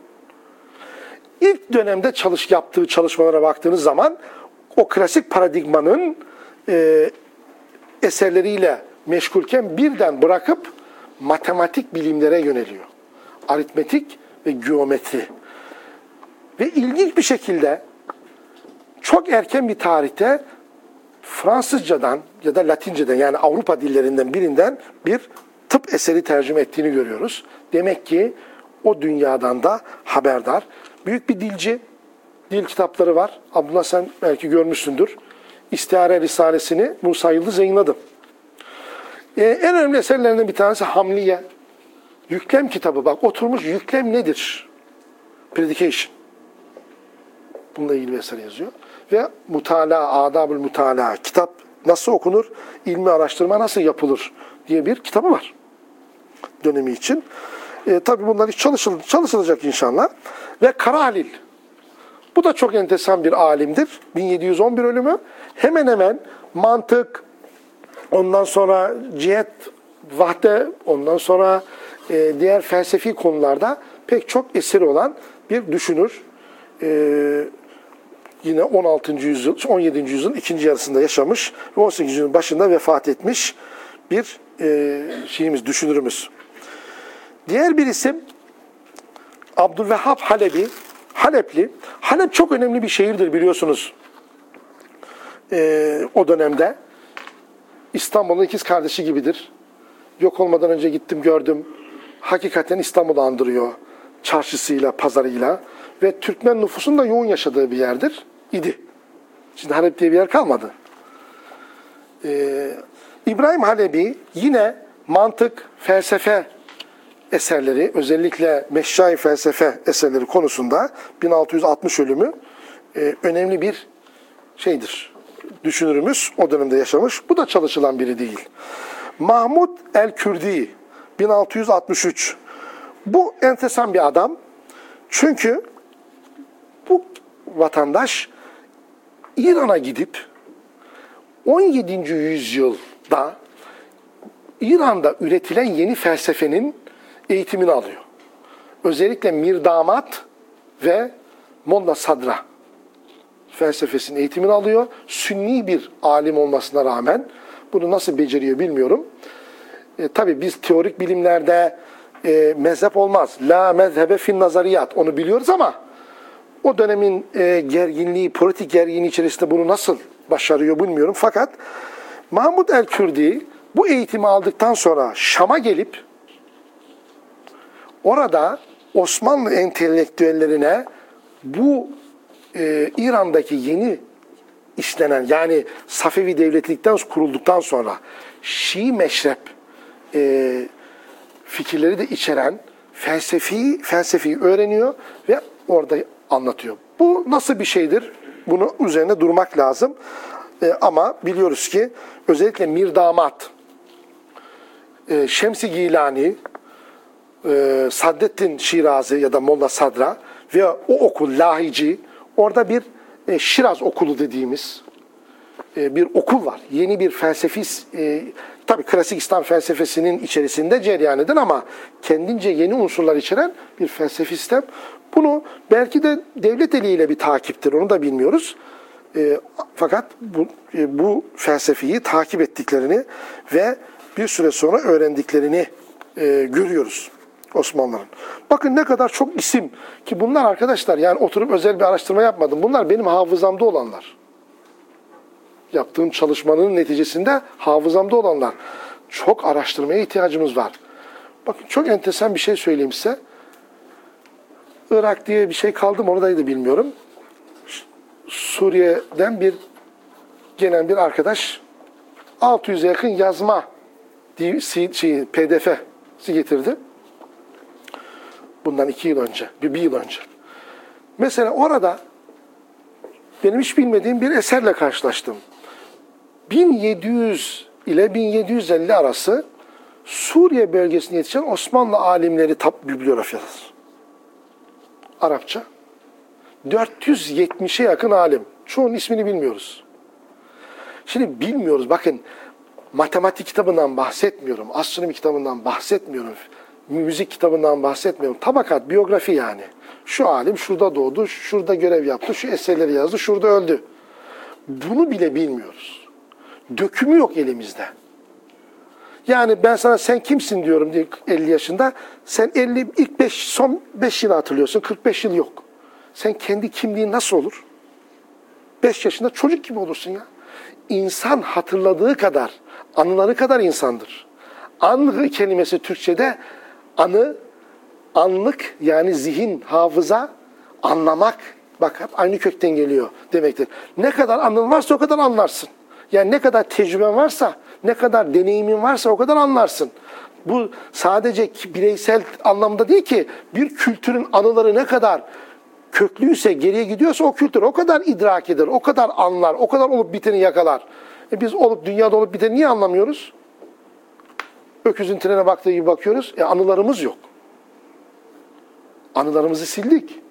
İlk dönemde çalış yaptığı çalışmalara baktığınız zaman o klasik paradigmanın e, eserleriyle meşgulken birden bırakıp matematik bilimlere yöneliyor. Aritmetik ve geometri. Ve ilginç bir şekilde çok erken bir tarihte Fransızcadan ya da Latinceden yani Avrupa dillerinden birinden bir tıp eseri tercüme ettiğini görüyoruz. Demek ki o dünyadan da haberdar. Büyük bir dilci, dil kitapları var. Abdullah sen belki görmüşsündür. İstihare Risalesini Musa Yıldız yayınladı. Ee, en önemli eserlerinden bir tanesi Hamliye. Yüklem kitabı. Bak oturmuş yüklem nedir? Predication. Bununla ilgili bir eser yazıyor. Ve Mutala, Adab-ül Mutala, kitap nasıl okunur, ilmi araştırma nasıl yapılır diye bir kitabı var dönemi için. E, tabii bunlar hiç çalışıl çalışılacak inşallah. Ve Kara Halil. Bu da çok enteresan bir alimdir. bin yedi yüz on bir ölümü. Hemen hemen mantık, ondan sonra cihet, vahde, ondan sonra e, diğer felsefi konularda pek çok eseri olan bir düşünür. E, yine on altıncı yüzyıl, on yedinci yüzyılın ikinci yarısında yaşamış ve on sekizinci yüzyılın başında vefat etmiş bir e, şeyimiz, düşünürümüz. Diğer bir isim Abdülvehhab Halebi, Halepli. Halep çok önemli bir şehirdir biliyorsunuz e, o dönemde. İstanbul'un ikiz kardeşi gibidir. Yok olmadan önce gittim gördüm. Hakikaten İstanbul'u andırıyor. Çarşısıyla, pazarıyla. Ve Türkmen nüfusun da yoğun yaşadığı bir yerdir. İdi. Şimdi Halep diye bir yer kalmadı. Ee, İbrahim Halebi yine mantık, felsefe eserleri, özellikle meşşai felsefe eserleri konusunda bin altı yüz altmış ölümü e, önemli bir şeydir. Düşünürümüz o dönemde yaşamış. Bu da çalışılan biri değil. Mahmud el-Kürdi bin altı yüz altmış üç. Bu enteresan bir adam. Çünkü bu vatandaş İran'a gidip on yedinci yüzyılda İran'da üretilen yeni felsefenin eğitimini alıyor. Özellikle Mirdamat ve Molla Sadra felsefesinin eğitimini alıyor. Sünni bir alim olmasına rağmen bunu nasıl beceriyor bilmiyorum. E, tabii biz teorik bilimlerde e, mezhep olmaz. La mezhebe fin nazariyat onu biliyoruz ama o dönemin e, gerginliği, politik gerginliği içerisinde bunu nasıl başarıyor bilmiyorum. Fakat Mahmud el-Kürdi bu eğitimi aldıktan sonra Şam'a gelip orada Osmanlı entelektüellerine bu e, İran'daki yeni işlenen yani Safevi devletlikten kurulduktan sonra Şii meşrep e, fikirleri de içeren felsefi felsefiyi öğreniyor ve orada anlatıyor. Bu nasıl bir şeydir? Bunu üzerine durmak lazım. E, ama biliyoruz ki özellikle Mirdamat, e, Şems-i Gilani, e, Saddettin Şirazi ya da Molla Sadra ve o okul Lahici, orada bir e, Şiraz okulu dediğimiz e, bir okul var. Yeni bir felsefi, e, tabii klasik İslam felsefesinin içerisinde cereyan eden ama kendince yeni unsurlar içeren bir felsefi sistem. Bunu belki de devlet eliyle bir takiptir, onu da bilmiyoruz. E, fakat bu, e, bu felsefeyi takip ettiklerini ve bir süre sonra öğrendiklerini e, görüyoruz Osmanlıların. Bakın ne kadar çok isim ki bunlar arkadaşlar, yani oturup özel bir araştırma yapmadım. Bunlar benim hafızamda olanlar. Yaptığım çalışmanın neticesinde hafızamda olanlar. Çok araştırmaya ihtiyacımız var. Bakın çok enteresan bir şey söyleyeyim size. Irak diye bir şey kaldı mı oradaydı bilmiyorum. Suriye'den bir gelen bir arkadaş altı yüze yakın yazma şey, P D F'si getirdi. Bundan iki yıl önce, bir, bir yıl önce. Mesela orada benim hiç bilmediğim bir eserle karşılaştım. bin yedi yüz ile bin yedi yüz elli arası Suriye bölgesinde yetişen Osmanlı alimleri tap bibliografyası. Arapça. dört yüz yetmişe yakın alim. Çoğunun ismini bilmiyoruz. Şimdi bilmiyoruz. Bakın matematik kitabından bahsetmiyorum. Astronomi kitabından bahsetmiyorum. Müzik kitabından bahsetmiyorum. Tabakat, biyografi yani. Şu alim şurada doğdu, şurada görev yaptı, şu eserleri yazdı, şurada öldü. Bunu bile bilmiyoruz. Dökümü yok elimizde. Yani ben sana sen kimsin diyorum diye elli yaşında. Sen elli ilk beş son beş yılı hatırlıyorsun. kırk beş yıl yok. Sen kendi kimliğin nasıl olur? beş yaşında çocuk gibi olursun ya. İnsan hatırladığı kadar, anıları kadar insandır. Anı kelimesi Türkçe'de anı, anlık yani zihin, hafıza, anlamak. Bak hep aynı kökten geliyor demektir. Ne kadar anın varsa o kadar anlarsın. Yani ne kadar tecrüben varsa, ne kadar deneyimin varsa o kadar anlarsın. Bu sadece bireysel anlamda değil ki bir kültürün anıları ne kadar köklüyse, geriye gidiyorsa o kültür o kadar idrak eder, o kadar anlar, o kadar olup biteni yakalar. E biz olup dünyada olup biteni niye anlamıyoruz? Öküzün trene baktığı gibi bakıyoruz. E anılarımız yok. Anılarımızı sildik.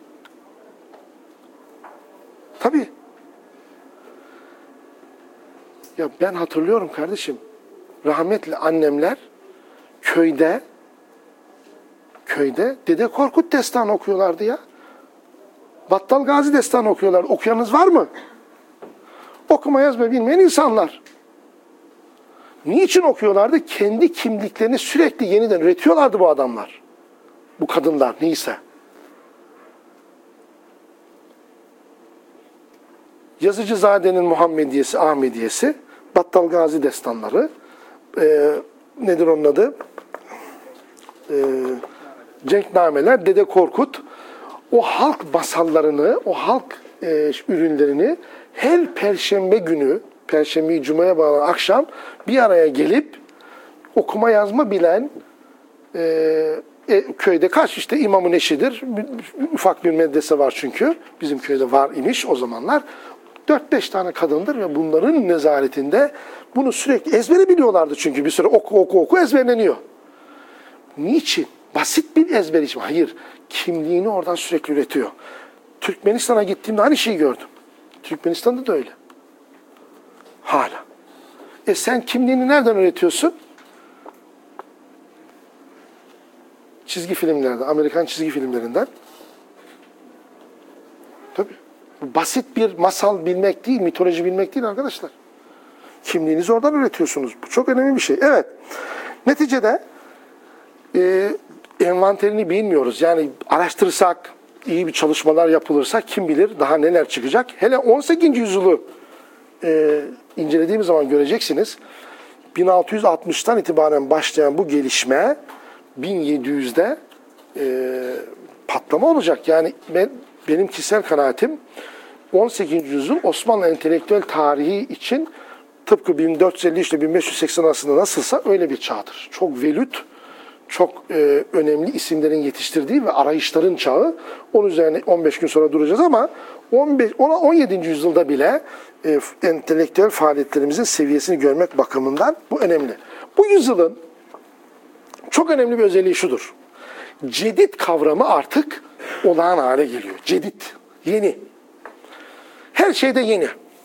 Tabii. Ya ben hatırlıyorum kardeşim. Rahmetli annemler köyde köyde Dede Korkut destanı okuyorlardı ya. Battal Gazi destanı okuyorlar. Okuyanınız var mı? Okuma yazma bilmeyen insanlar. Niçin okuyorlardı? Kendi kimliklerini sürekli yeniden üretiyorlardı bu adamlar. Bu kadınlar neyse. Yazıcızade'nin Muhammediyesi, Ahmediyesi, Battal Gazi destanları, e, nedir onun adı? E, Cenknameler, Dede Korkut, o halk masallarını, o halk e, ürünlerini her perşembe günü, perşembeyi cumaya bağlanan akşam bir araya gelip okuma yazma bilen e, e, köyde kaç işte imamın eşidir. Ufak bir medrese var çünkü. Bizim köyde var imiş o zamanlar. dört beş tane kadındır ve bunların nezaretinde bunu sürekli ezbere biliyorlardı çünkü bir süre oku oku oku ezberleniyor. Niçin? Basit bir ezber için. Hayır. Kimliğini oradan sürekli üretiyor. Türkmenistan'a gittiğimde aynı şeyi gördüm. Türkmenistan'da da öyle. Hala. E sen kimliğini nereden üretiyorsun? Çizgi filmlerden, Amerikan çizgi filmlerinden. Tabii. Basit bir masal bilmek değil, mitoloji bilmek değil arkadaşlar. Kimliğinizi oradan üretiyorsunuz. Bu çok önemli bir şey. Evet. Neticede e, envanterini bilmiyoruz. Yani araştırırsak, iyi bir çalışmalar yapılırsa kim bilir daha neler çıkacak. Hele on sekizinci yüzyılı e, incelediğimiz zaman göreceksiniz. bin altı yüz altmıştan itibaren başlayan bu gelişme bin yedi yüzde e, patlama olacak. Yani ben, benim kişisel kanaatim on sekizinci yüzyıl Osmanlı entelektüel tarihi için tıpkı bin dört yüz elli üç ile bin beş yüz seksen arasında nasılsa öyle bir çağdır. Çok velut, çok e, önemli isimlerin yetiştirdiği ve arayışların çağı. Onun üzerine on beş gün sonra duracağız ama on beş, on yedinci yüzyılda bile e, entelektüel faaliyetlerimizin seviyesini görmek bakımından bu önemli. Bu yüzyılın çok önemli bir özelliği şudur. Cedid kavramı artık olağan hale geliyor. Cedid, yeni. Her şeyde yeni.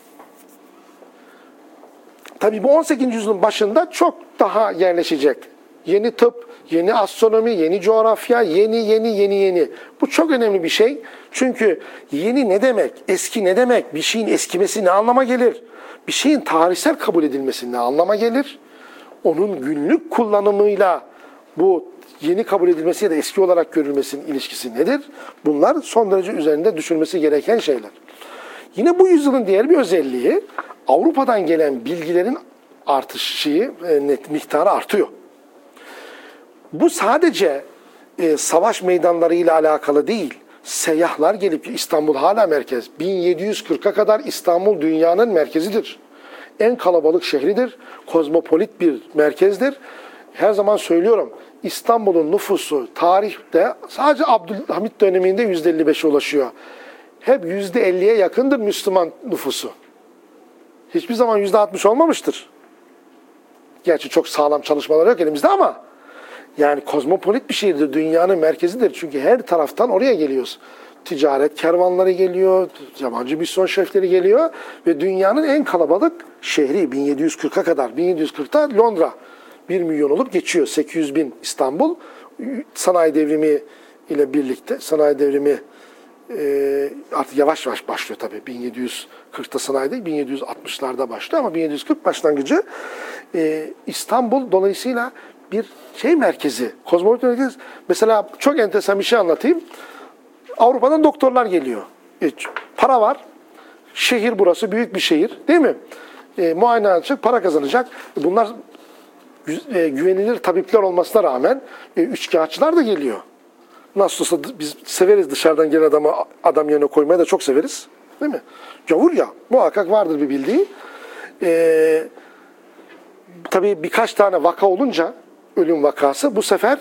Tabii bu on sekizinci yüzyılın başında çok daha yerleşecek. Yeni tıp, yeni astronomi, yeni coğrafya, yeni yeni yeni yeni. Bu çok önemli bir şey. Çünkü yeni ne demek? Eski ne demek? Bir şeyin eskimesi ne anlama gelir? Bir şeyin tarihsel kabul edilmesi ne anlama gelir? Onun günlük kullanımıyla bu yeni kabul edilmesi ya da eski olarak görülmesinin ilişkisi nedir? Bunlar son derece üzerinde düşünülmesi gereken şeyler. Yine bu yüzyılın diğer bir özelliği Avrupa'dan gelen bilgilerin artışı, net miktarı artıyor. Bu sadece e, savaş meydanlarıyla alakalı değil. Seyyahlar gelip İstanbul hala merkez. bin yedi yüz kırka kadar İstanbul dünyanın merkezidir. En kalabalık şehridir. Kozmopolit bir merkezdir. Her zaman söylüyorum, İstanbul'un nüfusu tarihte sadece Abdülhamit döneminde yüzde elli beşe ulaşıyor. Hep yüzde elliye yakındır Müslüman nüfusu. Hiçbir zaman yüzde altmış olmamıştır. Gerçi çok sağlam çalışmalar yok elimizde ama yani kozmopolit bir şehirdir, dünyanın merkezidir. Çünkü her taraftan oraya geliyoruz. Ticaret kervanları geliyor, yabancı misyon şefleri geliyor ve dünyanın en kalabalık şehri bin yedi yüz kırka kadar. bin yedi yüz kırkta Londra bir milyon olup geçiyor. sekiz yüz bin İstanbul. Sanayi devrimi ile birlikte, sanayi devrimi e, artık yavaş yavaş başlıyor tabii. bin yedi yüz kırkta sanayi değil, bin yedi yüz altmışlarda başlıyor ama bin yedi yüz kırk başlangıcı e, İstanbul dolayısıyla bir şey merkezi, kozmopolit merkezi. Mesela çok enteresan bir şey anlatayım. Avrupa'dan doktorlar geliyor. E, para var. Şehir burası, büyük bir şehir değil mi? E, muayene edecek, para kazanacak. Bunlar e, güvenilir tabipler olmasına rağmen e, üçkağıtçılar da geliyor. Nasıl olsa biz severiz dışarıdan gelen adamı adam yerine koymayı da çok severiz. Değil mi? Gavur ya, muhakkak vardır bir bildiği. E, tabii birkaç tane vaka olunca, ölüm vakası, bu sefer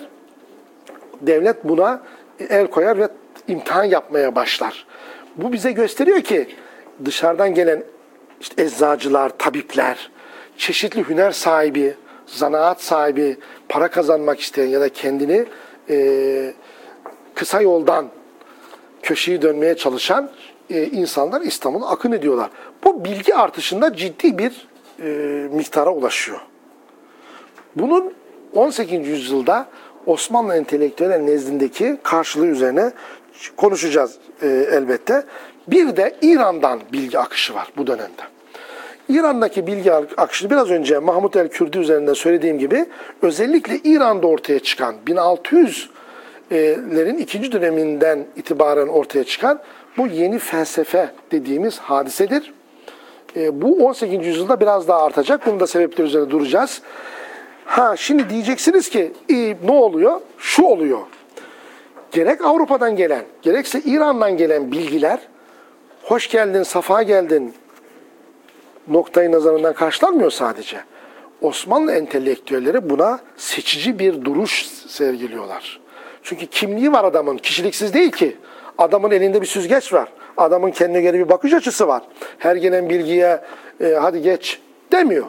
devlet buna el koyar ve imtihan yapmaya başlar. Bu bize gösteriyor ki dışarıdan gelen işte eczacılar, tabipler, çeşitli hüner sahibi, zanaat sahibi, para kazanmak isteyen ya da kendini e, kısa yoldan köşeyi dönmeye çalışan e, insanlar İstanbul'a akın ediyorlar. Bu bilgi artışında ciddi bir e, miktara ulaşıyor. Bunun on sekizinci yüzyılda Osmanlı entelektüeller nezdindeki karşılığı üzerine konuşacağız e, elbette. Bir de İran'dan bilgi akışı var bu dönemde. İran'daki bilgi akışı biraz önce Mahmud el-Kürdi üzerinden söylediğim gibi özellikle İran'da ortaya çıkan bin altı yüzlerin ikinci döneminden itibaren ortaya çıkan bu yeni felsefe dediğimiz hadisedir. E, bu on sekizinci yüzyılda biraz daha artacak. Bunun da sebepleri üzerine duracağız. Ha şimdi diyeceksiniz ki e, ne oluyor? Şu oluyor. Gerek Avrupa'dan gelen, gerekse İran'dan gelen bilgiler hoş geldin, safa geldin noktayı nazarından karşılanmıyor sadece. Osmanlı entelektüelleri buna seçici bir duruş sergiliyorlar. Çünkü kimliği var adamın, kişiliksiz değil ki. Adamın elinde bir süzgeç var. Adamın kendine göre bir bakış açısı var. Her gelen bilgiye e, hadi geç demiyor.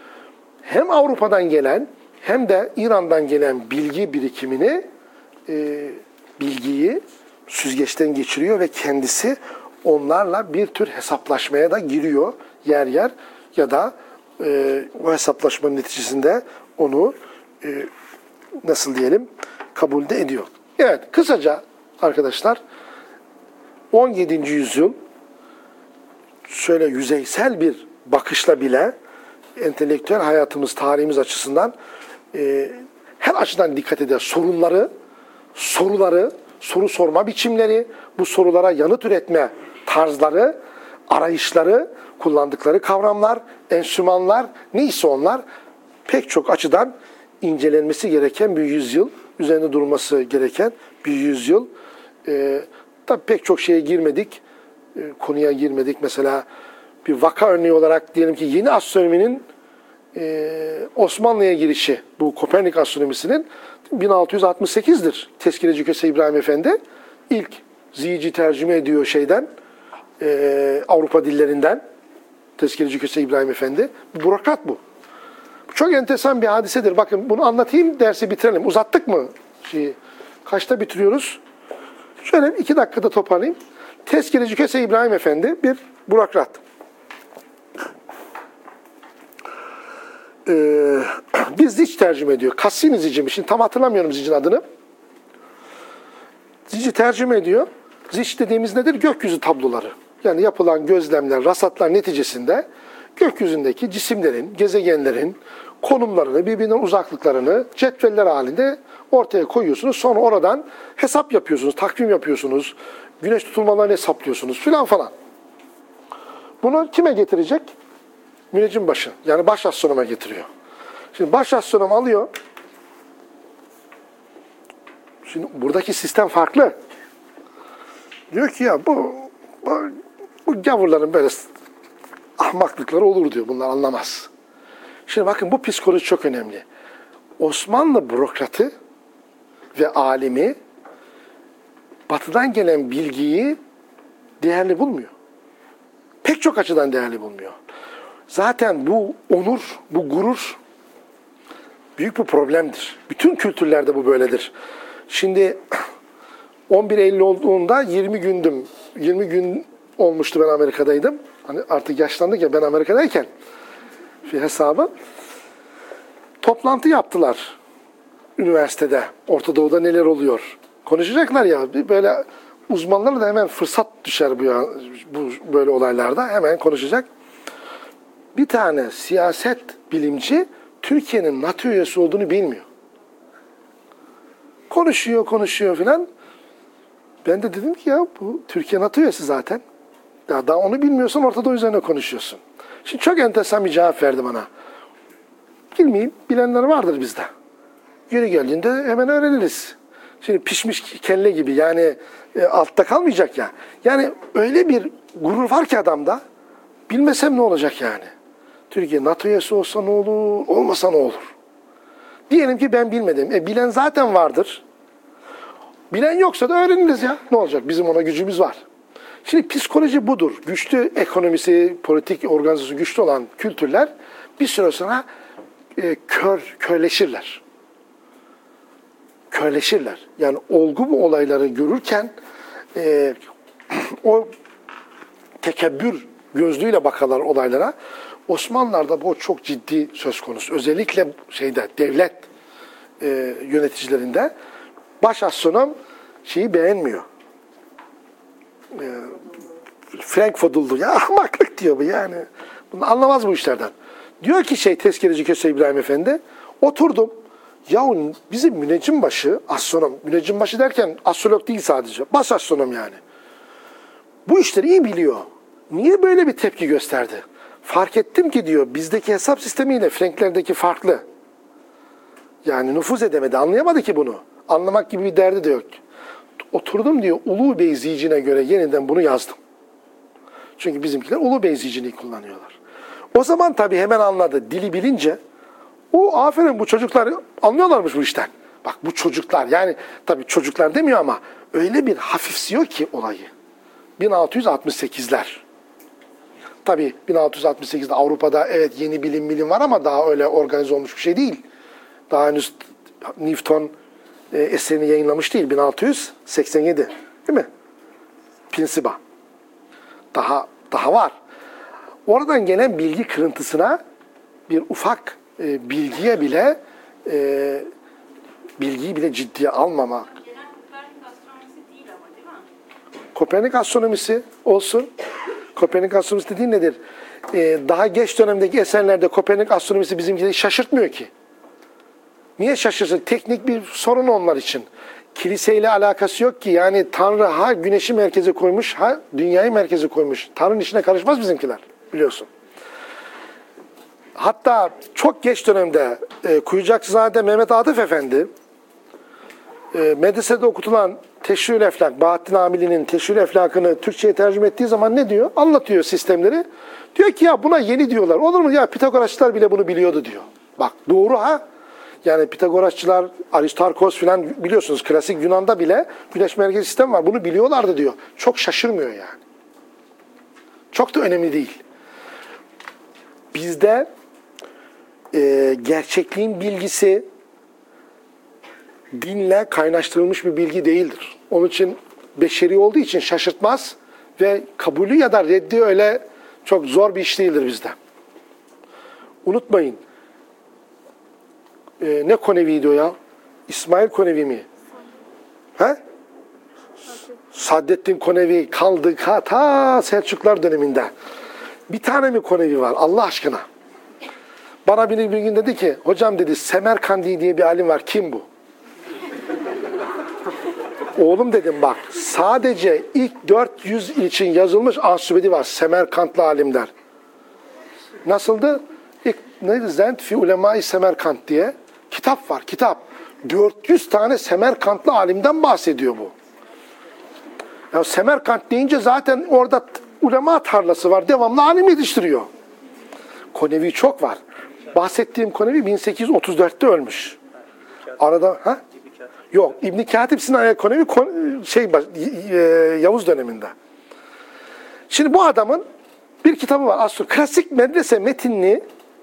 Hem Avrupa'dan gelen hem de İran'dan gelen bilgi birikimini, e, bilgiyi süzgeçten geçiriyor ve kendisi onlarla bir tür hesaplaşmaya da giriyor yer yer ya da e, o hesaplaşmanın neticesinde onu e, nasıl diyelim kabul de ediyor. Evet, kısaca arkadaşlar on yedinci yüzyıl şöyle yüzeysel bir bakışla bile entelektüel hayatımız, tarihimiz açısından e, her açıdan dikkat eder. Sorunları, soruları, soru sorma biçimleri, bu sorulara yanıt üretme tarzları, arayışları, kullandıkları kavramlar, enstrümanlar, neyse onlar pek çok açıdan incelenmesi gereken bir yüzyıl, üzerinde durulması gereken bir yüzyıl. E, tabii pek çok şeye girmedik, e, konuya girmedik. Mesela bir vaka örneği olarak diyelim ki yeni astronominin e, Osmanlı'ya girişi, bu Kopernik astronomisinin bin altı yüz altmış sekizdir. Tezkireci Köse İbrahim Efendi ilk zici tercüme ediyor şeyden, e, Avrupa dillerinden. Tezkireci Köse İbrahim Efendi. Bir bürokrat bu. Çok enteresan bir hadisedir. Bakın bunu anlatayım, dersi bitirelim. Uzattık mı? Şeyi, kaçta bitiriyoruz? Şöyle iki dakikada toparlayayım. Tezkireci Köse İbrahim Efendi bir bürokrat. Ee, bir zic tercüme ediyor. Cassini zici mi? Şimdi tam hatırlamıyorum zicin adını. Zici tercüme ediyor. Zic dediğimiz nedir? Gökyüzü tabloları. Yani yapılan gözlemler, rasatlar neticesinde gökyüzündeki cisimlerin, gezegenlerin konumlarını, birbirinden uzaklıklarını cetveller halinde ortaya koyuyorsunuz. Sonra oradan hesap yapıyorsunuz, takvim yapıyorsunuz. Güneş tutulmalarını hesaplıyorsunuz filan falan. Bunu kime getirecek? Müneccim başı. Yani baş astronoma getiriyor. Şimdi baş astronom alıyor. Şimdi buradaki sistem farklı. Diyor ki ya bu, bu, bu gavurların böyle ahmaklıkları olur diyor. Bunlar anlamaz. Şimdi bakın bu psikoloji çok önemli. Osmanlı bürokratı ve alimi batıdan gelen bilgiyi değerli bulmuyor. Pek çok açıdan değerli bulmuyor. Zaten bu onur, bu gurur büyük bir problemdir. Bütün kültürlerde bu böyledir. Şimdi on bir Eylül olduğunda yirmi gündüm. yirmi gün olmuştu ben Amerika'daydım. Hani artık yaşlandık ya ben Amerika'dayken. Bir hesabı. Toplantı yaptılar üniversitede. Orta Doğu'da neler oluyor? Konuşacaklar ya. Böyle uzmanlara da hemen fırsat düşer bu, ya, bu böyle olaylarda. Hemen konuşacak. Bir tane siyaset bilimci Türkiye'nin NATO üyesi olduğunu bilmiyor. Konuşuyor, konuşuyor filan. Ben de dedim ki ya bu Türkiye NATO üyesi zaten. Ya daha onu bilmiyorsan Orta Doğu üzerine konuşuyorsun. Şimdi çok enteresan bir cevap verdi bana. Bilmeyeyim, bilenler vardır bizde. Yeri geldiğinde hemen öğreniriz. Şimdi pişmiş kelle gibi yani e, altta kalmayacak ya. Yani öyle bir gurur var ki adamda. Bilmesem ne olacak yani? Türkiye NATO üyesi olsa ne olur, olmasa ne olur? Diyelim ki ben bilmedim. E bilen zaten vardır. Bilen yoksa da öğreniriz ya. Ne olacak? Bizim ona gücümüz var. Şimdi psikoloji budur. Güçlü ekonomisi, politik organizasyonu güçlü olan kültürler bir süre sonra e, kör, körleşirler. Körleşirler. Yani olgu bu olayları görürken e, o tekebbür gözlüğüyle bakarlar olaylara. Osmanlılar'da bu çok ciddi söz konusu. Özellikle şeyde devlet e, yöneticilerinde baş astronom şeyi beğenmiyor. E, Frankfurt'uldu. Ya ahmaklık diyor bu yani. Bunu anlamaz bu işlerden. Diyor ki şey tezkereci Köse İbrahim Efendi, oturdum. Yahu bizim müneccimbaşı astronom, müneccimbaşı derken astrolog değil sadece, baş astronom yani. Bu işleri iyi biliyor. Niye böyle bir tepki gösterdi? Fark ettim ki diyor bizdeki hesap sistemiyle Franklerdeki farklı. Yani nüfuz edemedi, anlayamadı ki bunu. Anlamak gibi bir derdi de yok. Oturdum diyor Ulu Bey zicine göre yeniden bunu yazdım. Çünkü bizimkiler Ulu Bey zicini kullanıyorlar. O zaman tabii hemen anladı. Dili bilince o aferin bu çocuklar anlıyorlarmış bu işten. Bak bu çocuklar yani tabii çocuklar demiyor ama öyle bir hafifsiyor ki olayı. bin altı yüz altmış sekizler. Tabii bin altı yüz altmış sekizde Avrupa'da evet yeni bilim bilim var ama daha öyle organize olmuş bir şey değil. Daha henüz Newton e, eserini yayınlamış değil. bin altı yüz seksen yedi değil mi? Principia. Daha daha var. Oradan gelen bilgi kırıntısına bir ufak e, bilgiye bile e, bilgiyi bile ciddiye almama. Gelen Kopernik astronomisi değil ama değil mi? Kopernik astronomisi olsun. Kopernik astronomisi dediğin nedir? Ee, daha geç dönemdeki eserlerde Kopernik astronomisi bizimkileri şaşırtmıyor ki. Niye şaşırsın? Teknik bir sorun onlar için. Kiliseyle alakası yok ki. Yani Tanrı ha güneşi merkeze koymuş, ha dünyayı merkeze koymuş. Tanrı'nın işine karışmaz bizimkiler, biliyorsun. Hatta çok geç dönemde e, Kuyucakzade Mehmet Atıf Efendi e, medresede okutulan Teşrihül Eflak, Bahattin Amili'nin Teşrihül Eflak'ını Türkçe'ye tercüme ettiği zaman ne diyor? Anlatıyor sistemleri. Diyor ki ya buna yeni diyorlar. Olur mu? Ya Pitagorasçılar bile bunu biliyordu diyor. Bak doğru ha. Yani Pitagorasçılar, Aristarkos filan biliyorsunuz klasik Yunan'da bile güneş merkezi sistem var. Bunu biliyorlardı diyor. Çok şaşırmıyor yani. Çok da önemli değil. Bizde e, gerçekliğin bilgisi dinle kaynaştırılmış bir bilgi değildir. Onun için beşeri olduğu için şaşırtmaz ve kabulü ya da reddi öyle çok zor bir iş değildir bizde. Unutmayın. Ee, ne Konevi'ydi o ya? İsmail Konevi mi? He? Saddettin Konevi kaldı ta Selçuklar döneminde. Bir tane mi Konevi var Allah aşkına? Bana bir gün dedi ki, hocam dedi Semerkandi diye bir alim var. Kim bu? Oğlum dedim bak sadece ilk dört yüz için yazılmış ansübedi var. Semerkantlı alimler. Nasıldı? İlk neydi? Zend fi ulemai Semerkant diye kitap var. Kitap. dört yüz tane Semerkantlı alimden bahsediyor bu. Ya Semerkant deyince zaten orada ulema tarlası var. Devamlı alim yetiştiriyor. Konevi çok var. Bahsettiğim Konevi bin sekiz yüz otuz dörtte ölmüş. Arada ha? Yok. İbn Katip Sinan Konevi şey Yavuz döneminde. Şimdi bu adamın bir kitabı var. Aslında klasik medrese metinini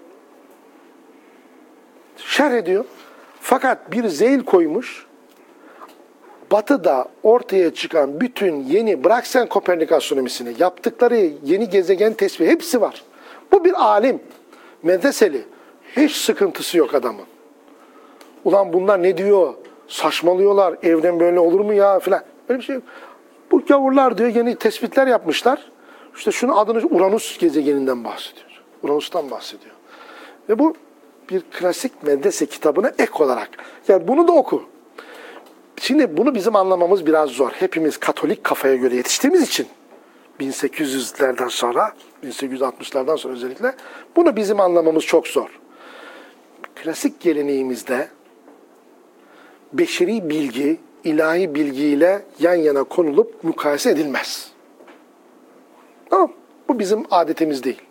şerh ediyor. Fakat bir zeyl koymuş. Batı'da ortaya çıkan bütün yeni, bırak sen Kopernik astronomisini, yaptıkları yeni gezegen tespiti hepsi var. Bu bir alim, medreseli. Hiç sıkıntısı yok adamın. Ulan bunlar ne diyor? Saçmalıyorlar. Evren böyle olur mu ya filan. Öyle bir şey yok. Bu gavurlar diyor yeni tespitler yapmışlar. İşte şunun adını Uranüs gezegeninden bahsediyor. Uranüs'ten bahsediyor. Ve bu bir klasik medrese kitabına ek olarak. Yani bunu da oku. Şimdi bunu bizim anlamamız biraz zor. Hepimiz Katolik kafaya göre yetiştiğimiz için bin sekiz yüzlerden sonra, bin sekiz yüz altmışlardan sonra özellikle bunu bizim anlamamız çok zor. Klasik geleneğimizde beşeri bilgi, ilahi bilgiyle yan yana konulup mukayese edilmez. Tamam. Bu bizim adetimiz değil.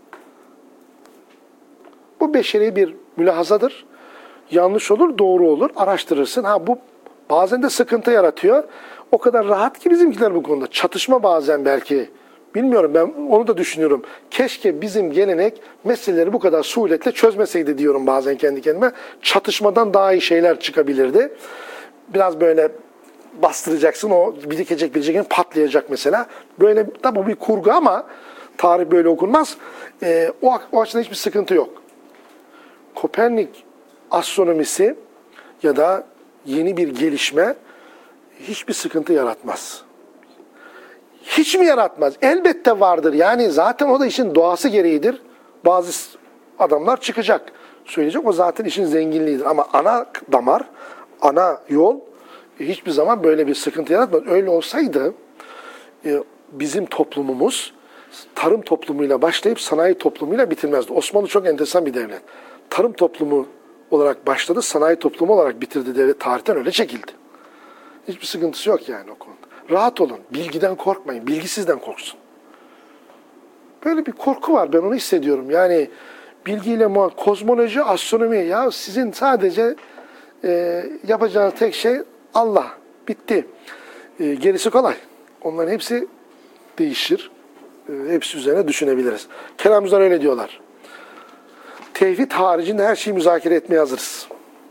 Bu beşeri bir mülahazadır. Yanlış olur, doğru olur. Araştırırsın. Ha bu bazen de sıkıntı yaratıyor. O kadar rahat ki bizimkiler bu konuda. Çatışma bazen belki. Bilmiyorum, ben onu da düşünüyorum. Keşke bizim gelenek meseleleri bu kadar suhuletle çözmeseydi diyorum bazen kendi kendime. Çatışmadan daha iyi şeyler çıkabilirdi. Biraz böyle bastıracaksın, o birikecek birikecek patlayacak mesela. Böyle tabi bu bir kurgu ama tarih böyle okunmaz. Ee, o, o açıdan hiçbir sıkıntı yok. Kopernik astronomisi ya da yeni bir gelişme hiçbir sıkıntı yaratmaz. Hiç mi yaratmaz? Elbette vardır. Yani zaten o da işin doğası gereğidir. Bazı adamlar çıkacak, söyleyecek. O zaten işin zenginliğidir. Ama ana damar, ana yol hiçbir zaman böyle bir sıkıntı yaratmaz. Öyle olsaydı bizim toplumumuz tarım toplumuyla başlayıp sanayi toplumuyla bitirmezdi. Osmanlı çok enteresan bir devlet. Tarım toplumu olarak başladı, sanayi toplumu olarak bitirdi devlet. Tarihten öyle çekildi. Hiçbir sıkıntısı yok yani o konuda. Rahat olun, bilgiden korkmayın, bilgisizden korksun. Böyle bir korku var, ben onu hissediyorum. Yani bilgiyle muhakkak, kozmoloji, astronomi, ya sizin sadece e, yapacağınız tek şey Allah, bitti. E, gerisi kolay. Onların hepsi değişir. E, hepsi üzerine düşünebiliriz. Kelamcılar öyle diyorlar. Tevhid haricinde her şeyi müzakere etmeye hazırız.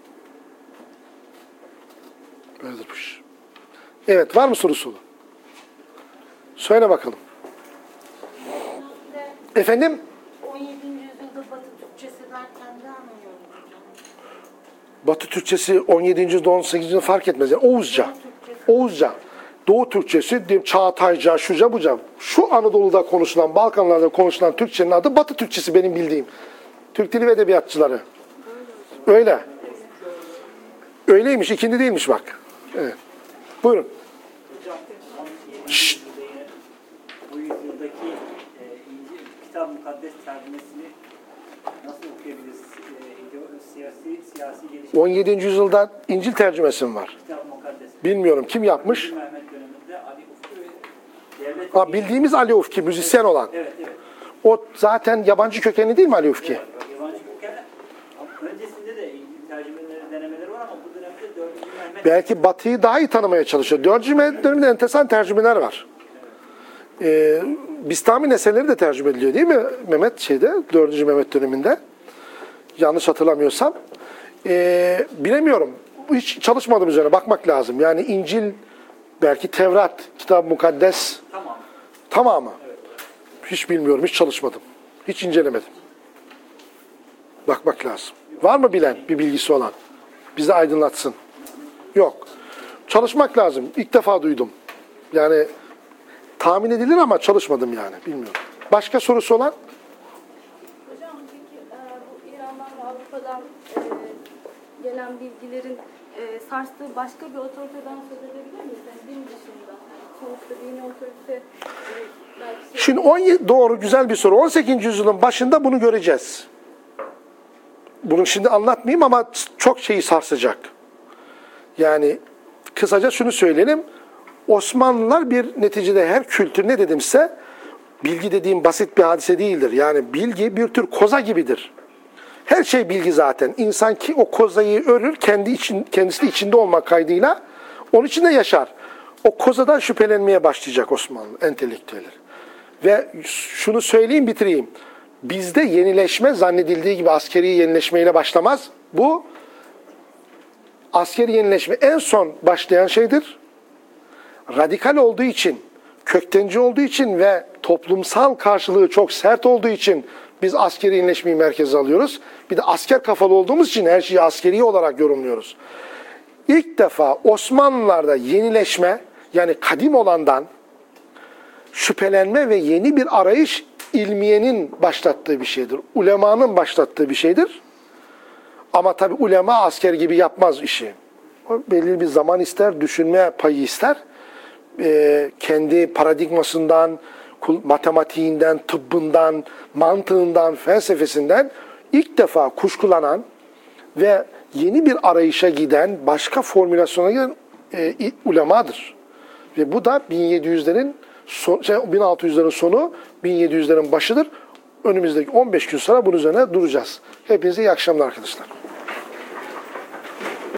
Böyledir bu iş. Evet, var mı sorusu? Söyle bakalım. Efendim? on yedinci yüzyılda Batı Türkçesi derken de anlıyorum hocam. Batı Türkçesi on yedinci yüzyılda on sekizinci yüzyılda fark etmez. Yani Oğuzca. Oğuzca. Doğu Türkçesi, Çağatayca, şuca buca. Şu Anadolu'da konuşulan, Balkanlarda konuşulan Türkçenin adı Batı Türkçesi benim bildiğim. Türk Dili ve Edebiyatçıları. Öyle. Öyleymiş, ikindi değilmiş bak. Evet. Buyurun. Hocam, Şşt. bu yüzyıldaki e, İncil, Kitap Mukaddes tercümesini nasıl okuyabiliriz? E, siyasi, siyasi gelişme. on yedinci yüzyılda İncil tercümesi mi var? Kitap Mukaddes. Bilmiyorum. Kim yapmış? Mehmet döneminde Ali Ufku ve devlet... Ha, bildiğimiz Ali Ufki, müzisyen olan. Evet, evet. O zaten yabancı kökenli değil mi Ali Ufki? Evet, yabancı kökenli. Öncesinde de İncil tercümeleri, denemeleri var ama bu dönemde dördüncü Mehmet... Belki Batı'yı daha iyi tanımaya çalışıyor. Dördüncü Mehmet döneminde enteresan tercümeler var. Ee, Bistami eserleri de tercüme ediliyor değil mi Mehmet şeyde, dördüncü Mehmet döneminde? Yanlış hatırlamıyorsam. Ee, bilemiyorum. Hiç çalışmadım üzerine. Bakmak lazım. Yani İncil, belki Tevrat, Kitab-ı Mukaddes Tamam. tamamı. Evet. Hiç bilmiyorum. Hiç çalışmadım. Hiç incelemedim. Bakmak lazım. Var mı bilen, bir bilgisi olan? Bizi aydınlatsın. Yok. Çalışmak lazım. İlk defa duydum. Yani tahmin edilir ama çalışmadım yani. Bilmiyorum. Başka sorusu olan? Hocam peki e, bu İran'dan ve Avrupa'dan e, gelen bilgilerin e, sarstığı başka bir otoriteden söz edebilir miyiz? Yani din dışında. Sonuçta dini otorite e, belki şey... Şimdi on yedi, doğru, güzel bir soru. on sekizinci yüzyılın başında bunu göreceğiz. Bunu şimdi anlatmayayım ama çok şeyi sarsacak. Yani kısaca şunu söyleyelim. Osmanlılar bir neticede her kültür ne dedim size? Bilgi dediğim basit bir hadise değildir. Yani bilgi bir tür koza gibidir. Her şey bilgi zaten. İnsan ki o kozayı örür, kendi için, kendisi de içinde olmak kaydıyla onun içinde yaşar. O kozadan şüphelenmeye başlayacak Osmanlı entelektüelleri. Ve şunu söyleyeyim, bitireyim. Bizde yenileşme zannedildiği gibi askeri yenileşmeyle başlamaz. Bu askeri yenileşme en son başlayan şeydir. Radikal olduğu için, köktenci olduğu için ve toplumsal karşılığı çok sert olduğu için biz askeri yenileşmeyi merkeze alıyoruz. Bir de asker kafalı olduğumuz için her şeyi askeri olarak yorumluyoruz. İlk defa Osmanlılar'da yenileşme, yani kadim olandan şüphelenme ve yeni bir arayış ilmiyenin başlattığı bir şeydir. Ulemanın başlattığı bir şeydir. Ama tabi ulema asker gibi yapmaz işi. O belirli bir zaman ister, düşünme payı ister. Ee, kendi paradigmasından, matematiğinden, tıbbından, mantığından, felsefesinden ilk defa kuşkulanan ve yeni bir arayışa giden, başka formülasyona giden e, ulemadır. Ve bu da bin yedi yüzlerin son, şey, bin altı yüzlerin sonu, bin yedi yüzlerin başıdır. Önümüzdeki on beş gün sonra bunun üzerine duracağız. Hepinize iyi akşamlar arkadaşlar.